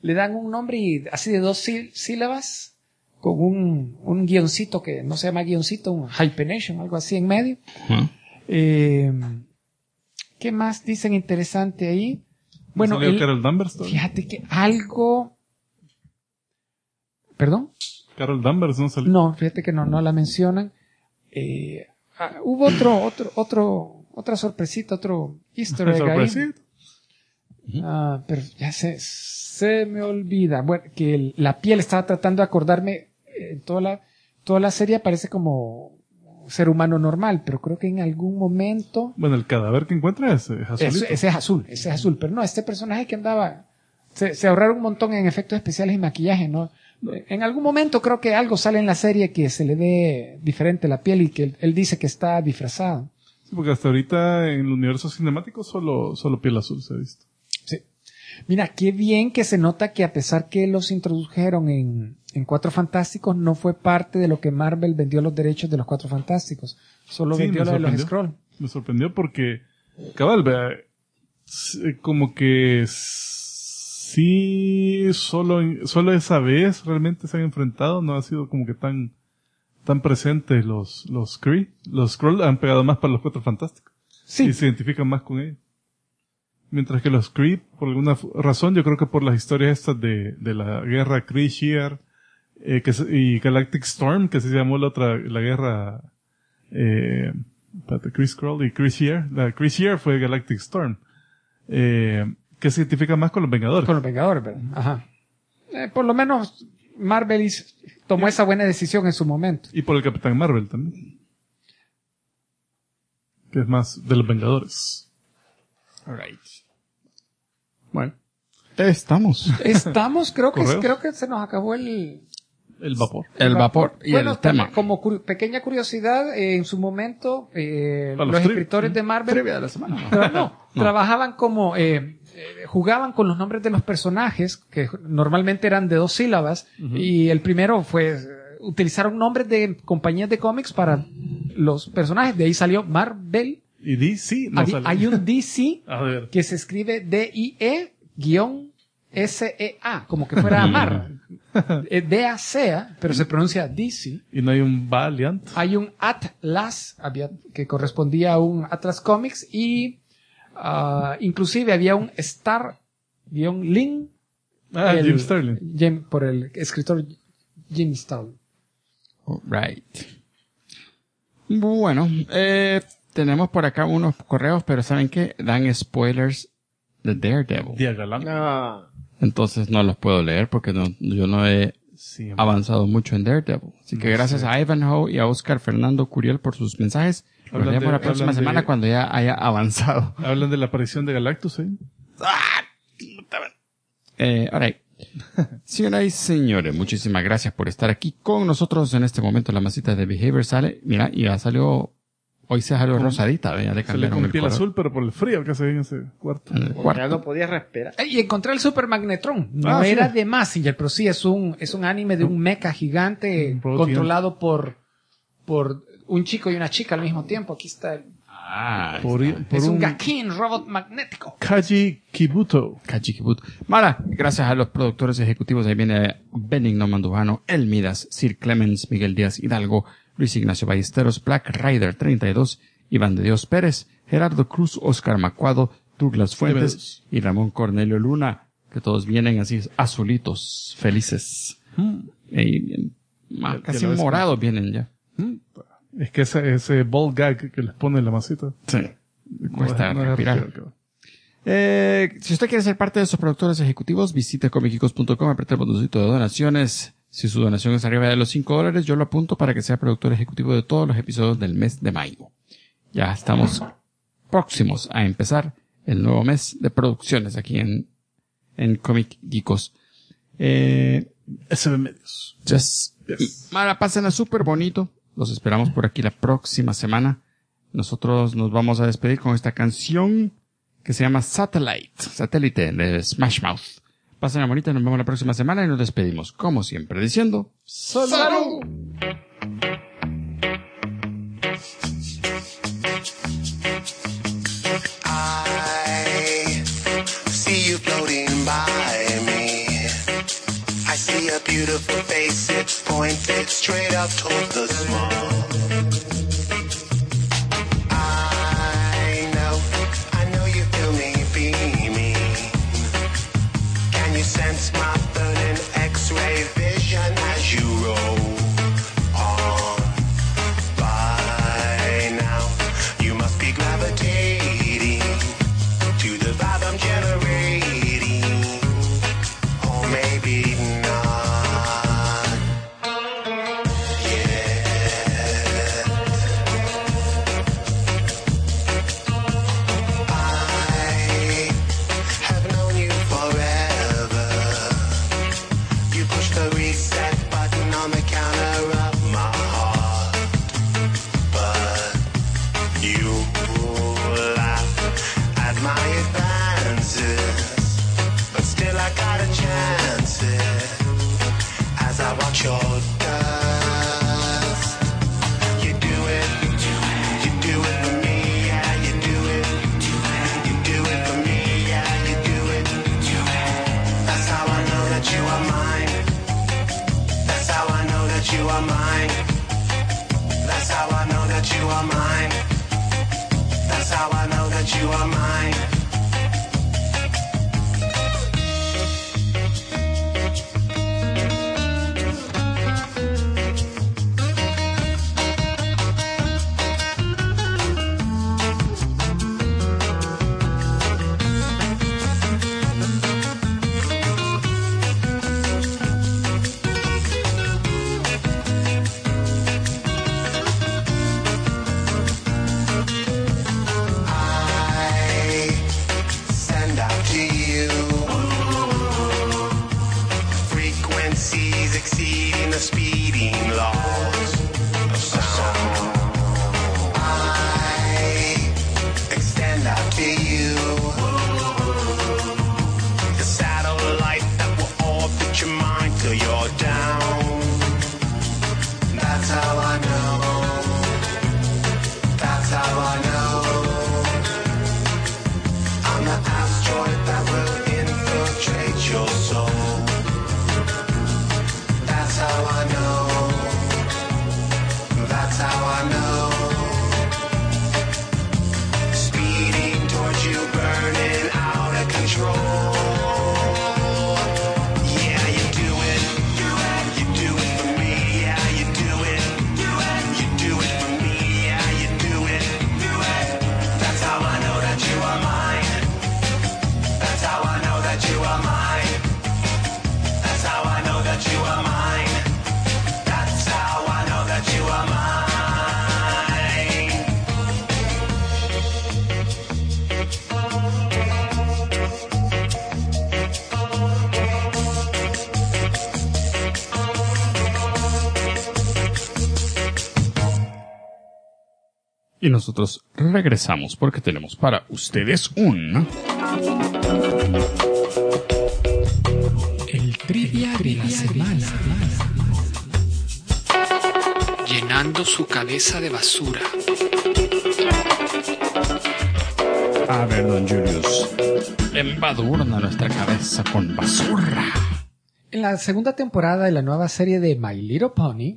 y así de 2 sílabas con un guioncito que no se llama guioncito, un hyphenation, algo así en medio. ¿Qué más dicen interesante ahí? Bueno, Carol Danvers todavía. Fíjate que algo... ¿Perdón? Carol Danvers no salió. No, fíjate que no la mencionan. Hubo otra sorpresita, otro easter egg ahí. Pero ya se me olvida. Bueno, que la piel, estaba tratando de acordarme, toda la serie parece como ser humano normal, pero creo que en algún momento... Bueno, el cadáver que encuentra es azulito. Ese es azul, pero no, este personaje que andaba... Se ahorraron un montón en efectos especiales y maquillaje, ¿no? En algún momento creo que algo sale en la serie que se le ve diferente la piel y que él dice que está disfrazado. Sí, porque hasta ahorita en el universo cinemático solo piel azul se ha visto. Sí. Mira, qué bien que se nota que a pesar que los introdujeron en Cuatro Fantásticos, no fue parte de lo que Marvel vendió los derechos de los Cuatro Fantásticos. Solo vendió lo de los Skrull. Me sorprendió porque, cabal, vea, como que sí, solo esa vez realmente se han enfrentado, no ha sido como que tan presentes los Kree. Los Skrull han pegado más para los Cuatro Fantásticos. Sí. Y se identifican más con ellos. Mientras que los Kree, por alguna razón, yo creo que por las historias estas de la guerra Kree-Shi'ar, y Galactic Storm, que se llamó la guerra, Kree Skrull y Kree-Shi'ar. La Kree-Shi'ar fue Galactic Storm. Que se identifica más con los Vengadores. Con los Vengadores, ¿verdad? Ajá. Por lo menos Marvel tomó esa buena decisión en su momento. Y por el Capitán Marvel también. Que es más de los Vengadores. Alright. Bueno. Estamos, creo que se nos acabó el vapor. El vapor y bueno, el tema. Como pequeña curiosidad, en su momento, los escritores de Marvel, Trivia de la semana. trabajaban como, jugaban con los nombres de los personajes, que normalmente eran de 2 sílabas, y el primero fue utilizaron nombres de compañías de cómics para los personajes. De ahí salió Marvel. Y DC no sale. Hay un DC A ver. que se escribe DIE-SEA, como que fuera Mar. DACA, pero se pronuncia DC. Y no hay un Valiant. Hay un Atlas, que correspondía a un Atlas Comics, y inclusive había un Star-Link. Jim Starlin. Por el escritor Jim Starlin. Right. Bueno, tenemos por acá unos correos, pero ¿saben qué? Dan spoilers de Daredevil. Diagalán. Ah. Entonces no los puedo leer porque yo no he Sí, avanzado mucho en Daredevil. Así que gracias a Ivanhoe y a Oscar Fernando Curiel por sus mensajes. Los Hablan leemos de- la próxima hablan de- semana cuando ya haya avanzado. Hablan de la aparición de Galactus, ¿eh? Alright. Señoras y señores, muchísimas gracias por estar aquí con nosotros en este momento. La masita de Behavior sale, mira, y ya salió, hoy se salió rosadita, ya le Se le cambiaron con el piel color. azul, pero por el frío que se ve en ese cuarto. En el cuarto. Ya no podías respirar. Y encontré el Super Magnetron. No Ah, era sí. de Mazinger, pero sí es un anime de un mecha gigante Un robot controlado por un chico y una chica al mismo tiempo. Aquí está. Ah, Por Es un un Gakin robot magnético. Kaji Kibuto. Kajikibut. Mara, gracias a los productores ejecutivos, ahí viene Benigno Mandujano, El Midas, Sir Clemens, Miguel Díaz Hidalgo, Luis Ignacio Ballesteros, Black Rider 32, Iván de Dios Pérez, Gerardo Cruz, Oscar Macuado, Douglas Fuentes y Ramón Cornelio Luna, que todos vienen así azulitos, felices. Y bien, Ya casi lo ves, morados vienen ya. Es que ese ball gag que les pone en la masita. Sí. Cuesta No es respirar. rápido, cabrón. Si usted quiere ser parte de esos productores ejecutivos, visite comicicos.com, apriete el botoncito de donaciones. Si su donación es arriba de los $5, yo lo apunto para que sea productor ejecutivo de todos los episodios del mes de mayo. Ya estamos próximos a empezar el nuevo mes de producciones aquí en Comic Geekos. SB Medios. Yes. Mara, pásenla súper bonito. Los esperamos por aquí la próxima semana. Nosotros nos vamos a despedir con esta canción que se llama Satélite de Smash Mouth. Pásenla bonita, nos vemos la próxima semana y nos despedimos, como siempre, diciendo ¡Salud! I see you floating by me. I see a beautiful face, it's pointed straight up toward the small. I know you feel me beaming. Can you sense my burning X-ray vision as you roll on by now? You must be gravitating to the vibe I'm generating, or maybe not. Yeah. I have known you forever. You push the reset button on the counter of my heart, but you laugh at my advances, but still I got a chance as I watch your dust. You do it for me, yeah, you do it for me, yeah, you do it. That's how I know that you are mine. That's how I know that you are mine. That's how I know that you are mine. That's how I know that you are mine. I speeding towards you, burning out of control. Yeah, you do it. You do it for me. Yeah, you do it. You do it for me. Yeah, you do it. That's how I know that you are mine. That's how I know that you are mine. That's how I know that you are mine. That's how I know that you are mine. Y nosotros regresamos porque tenemos para ustedes un... El trivia de la semana. Llenando su cabeza de basura. A ver, don Julius. Embadurna nuestra cabeza con basura. En la segunda temporada de la nueva serie de My Little Pony,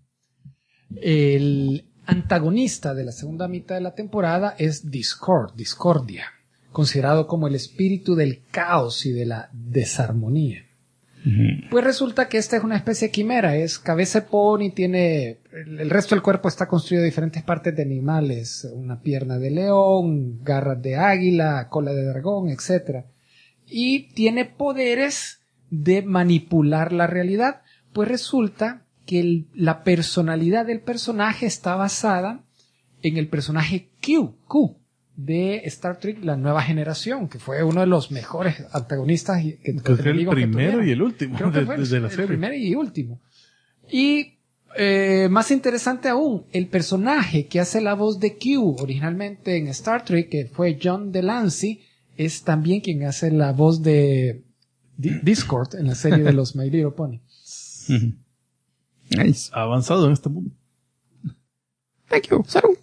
el antagonista de la segunda mitad de la temporada es Discordia, considerado como el espíritu del caos y de la desarmonía. Pues resulta que esta es una especie de quimera, es cabeza de pony, tiene el resto del cuerpo está construido de diferentes partes de animales, una pierna de león, garras de águila, cola de dragón, etc. Y tiene poderes de manipular la realidad. Pues resulta que la personalidad del personaje está basada en el personaje Q de Star Trek La Nueva Generación, que fue uno de los mejores antagonistas que Creo que el primero y el último Creo que fue de la el serie. primero y último. Y más interesante aún, el personaje que hace la voz de Q originalmente en Star Trek, que fue John Delancey, es también quien hace la voz de Discord en la serie de los My Little Pony. Nice. Ha avanzado en este mundo. Thank you. Salud.